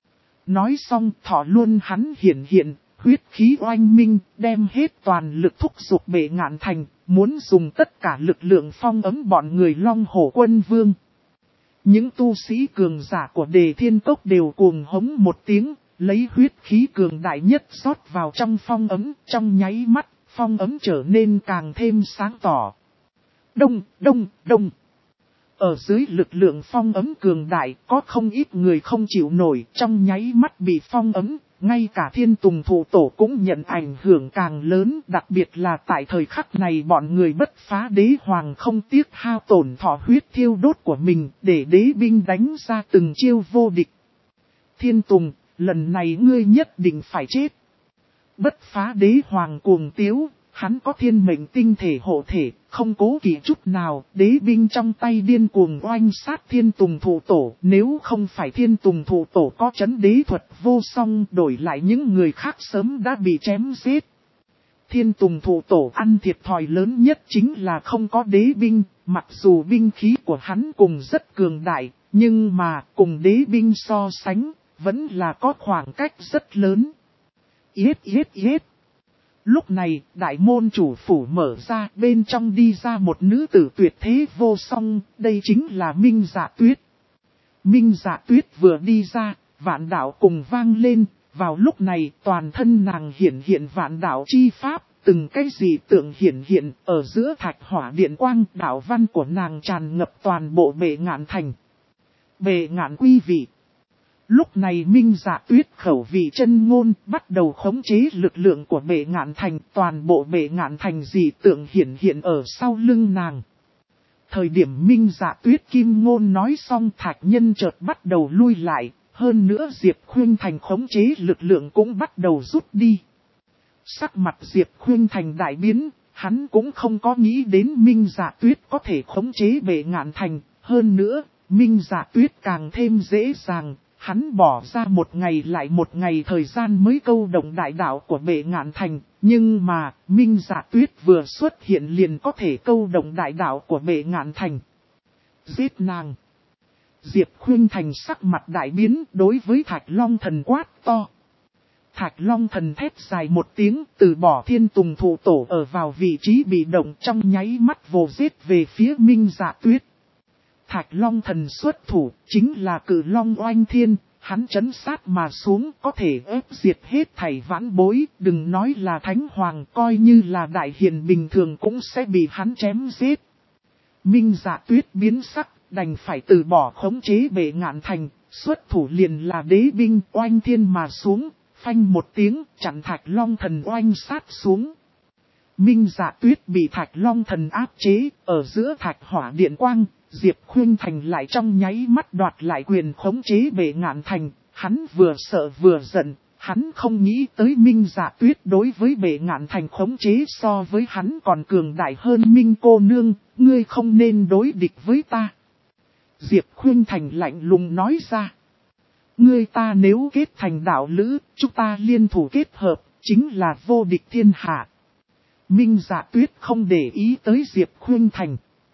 Nói xong thọ luôn hắn hiện, huyết khí oanh minh, đem hết toàn lực thúc giục Bệ Ngạn Thành, muốn dùng tất cả lực lượng phong ấm bọn người Long Hổ Quân Vương. Những tu sĩ cường giả của Đề Thiên Cốc đều cuồng hống một tiếng, lấy huyết khí cường đại nhất rót vào trong phong ấm, trong nháy mắt, phong ấm trở nên càng thêm sáng tỏ. Đông, đông, đông. Ở dưới lực lượng phong ấm cường đại, có không ít người không chịu nổi, trong nháy mắt bị phong ấm, ngay cả Thiên Tùng Thụ Tổ cũng nhận ảnh hưởng càng lớn, đặc biệt là tại thời khắc này bọn người Bất Phá Đế Hoàng không tiếc hao tổn thọ huyết thiêu đốt của mình, để đế binh đánh ra từng chiêu vô địch. Thiên Tùng, lần này ngươi nhất định phải chết. Bất Phá Đế Hoàng cuồng tiếu. Hắn có thiên mệnh tinh thể hộ thể, không cố kỵ chút nào, đế binh trong tay điên cuồng oanh sát Thiên Tùng Thụ Tổ. Nếu không phải Thiên Tùng Thụ Tổ có chấn đế thuật vô song, đổi lại những người khác sớm đã bị chém giết. Thiên Tùng Thụ Tổ ăn thiệt thòi lớn nhất chính là không có đế binh, mặc dù binh khí của hắn cùng rất cường đại, nhưng mà cùng đế binh so sánh, vẫn là có khoảng cách rất lớn. Yết. Lúc này, đại môn chủ phủ mở ra, bên trong đi ra một nữ tử tuyệt thế vô song, đây chính là Minh Dạ Tuyết. Minh Dạ Tuyết vừa đi ra, vạn đạo cùng vang lên, vào lúc này toàn thân nàng hiện vạn đạo chi pháp, từng cái dị tượng hiện, ở giữa thạch hỏa điện quang, đạo văn của nàng tràn ngập toàn bộ Bệ Ngạn Thành. Bệ Ngạn quý vị. Lúc này Minh Dạ Tuyết khẩu vị chân ngôn bắt đầu khống chế lực lượng của Bệ Ngạn Thành, toàn bộ Bệ Ngạn Thành dị tượng hiện ở sau lưng nàng. Thời điểm Minh Dạ Tuyết kim ngôn nói xong, Thạch Nhân chợt bắt đầu lui lại, hơn nữa Diệp Khuynh Thành khống chế lực lượng cũng bắt đầu rút đi. Sắc mặt Diệp Khuynh Thành đại biến, hắn cũng không có nghĩ đến Minh Dạ Tuyết có thể khống chế Bệ Ngạn Thành, hơn nữa, Minh Dạ Tuyết càng thêm dễ dàng. Hắn bỏ ra một ngày lại một ngày thời gian mới câu động đại đạo của Bệ Ngạn Thành, nhưng mà, Minh Dạ Tuyết vừa xuất hiện liền có thể câu động đại đạo của Bệ Ngạn Thành. Giết nàng! Diệp Khuynh Thành sắc mặt đại biến đối với Thạch Long Thần quát to. Thạch Long Thần thét dài một tiếng, từ bỏ Thiên Tùng Thụ Tổ ở vào vị trí bị động, trong nháy mắt vồ giết về phía Minh Dạ Tuyết. Thạch Long Thần xuất thủ, chính là Cự Long Oanh Thiên, hắn trấn sát mà xuống có thể ép diệt hết thảy vãn bối, đừng nói là Thánh Hoàng, coi như là đại hiền bình thường cũng sẽ bị hắn chém giết. Minh Dạ Tuyết biến sắc, đành phải từ bỏ khống chế Bệ Ngạn Thành, xuất thủ liền là đế binh Oanh Thiên mà xuống, phanh một tiếng chặn Thạch Long Thần oanh sát xuống. Minh Dạ Tuyết bị Thạch Long Thần áp chế, ở giữa Thạch Hỏa Điện Quang, Diệp Khuynh Thành lại trong nháy mắt đoạt lại quyền khống chế Bệ Ngạn Thành, hắn vừa sợ vừa giận, hắn không nghĩ tới Minh Dạ Tuyết đối với Bệ Ngạn Thành khống chế so với hắn còn cường đại hơn. Minh cô nương, ngươi không nên đối địch với ta. Diệp Khuynh Thành lạnh lùng nói ra. Ngươi ta nếu kết thành đạo lữ, chúng ta liên thủ kết hợp, chính là vô địch thiên hạ. Minh Dạ Tuyết không để ý tới Diệp Khuynh Thành.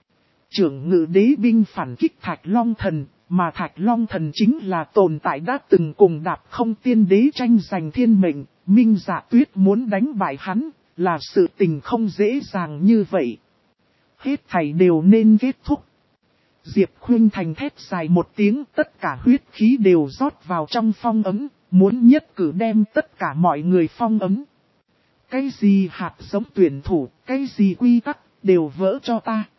Trưởng ngự đế binh phản kích Thạch Long Thần, mà Thạch Long Thần chính là tồn tại đã từng cùng Đạp Không Tiên Đế tranh giành thiên mệnh. Minh Dạ Tuyết muốn đánh bại hắn, là sự tình không dễ dàng như vậy. Hết thảy đều nên kết thúc. Diệp Khuynh Thành thét dài một tiếng, tất cả huyết khí đều rót vào trong phong ấm, muốn nhất cử đem tất cả mọi người phong ấm. Cái gì hạt giống tuyển thủ, cái gì quy tắc, đều vỡ cho ta.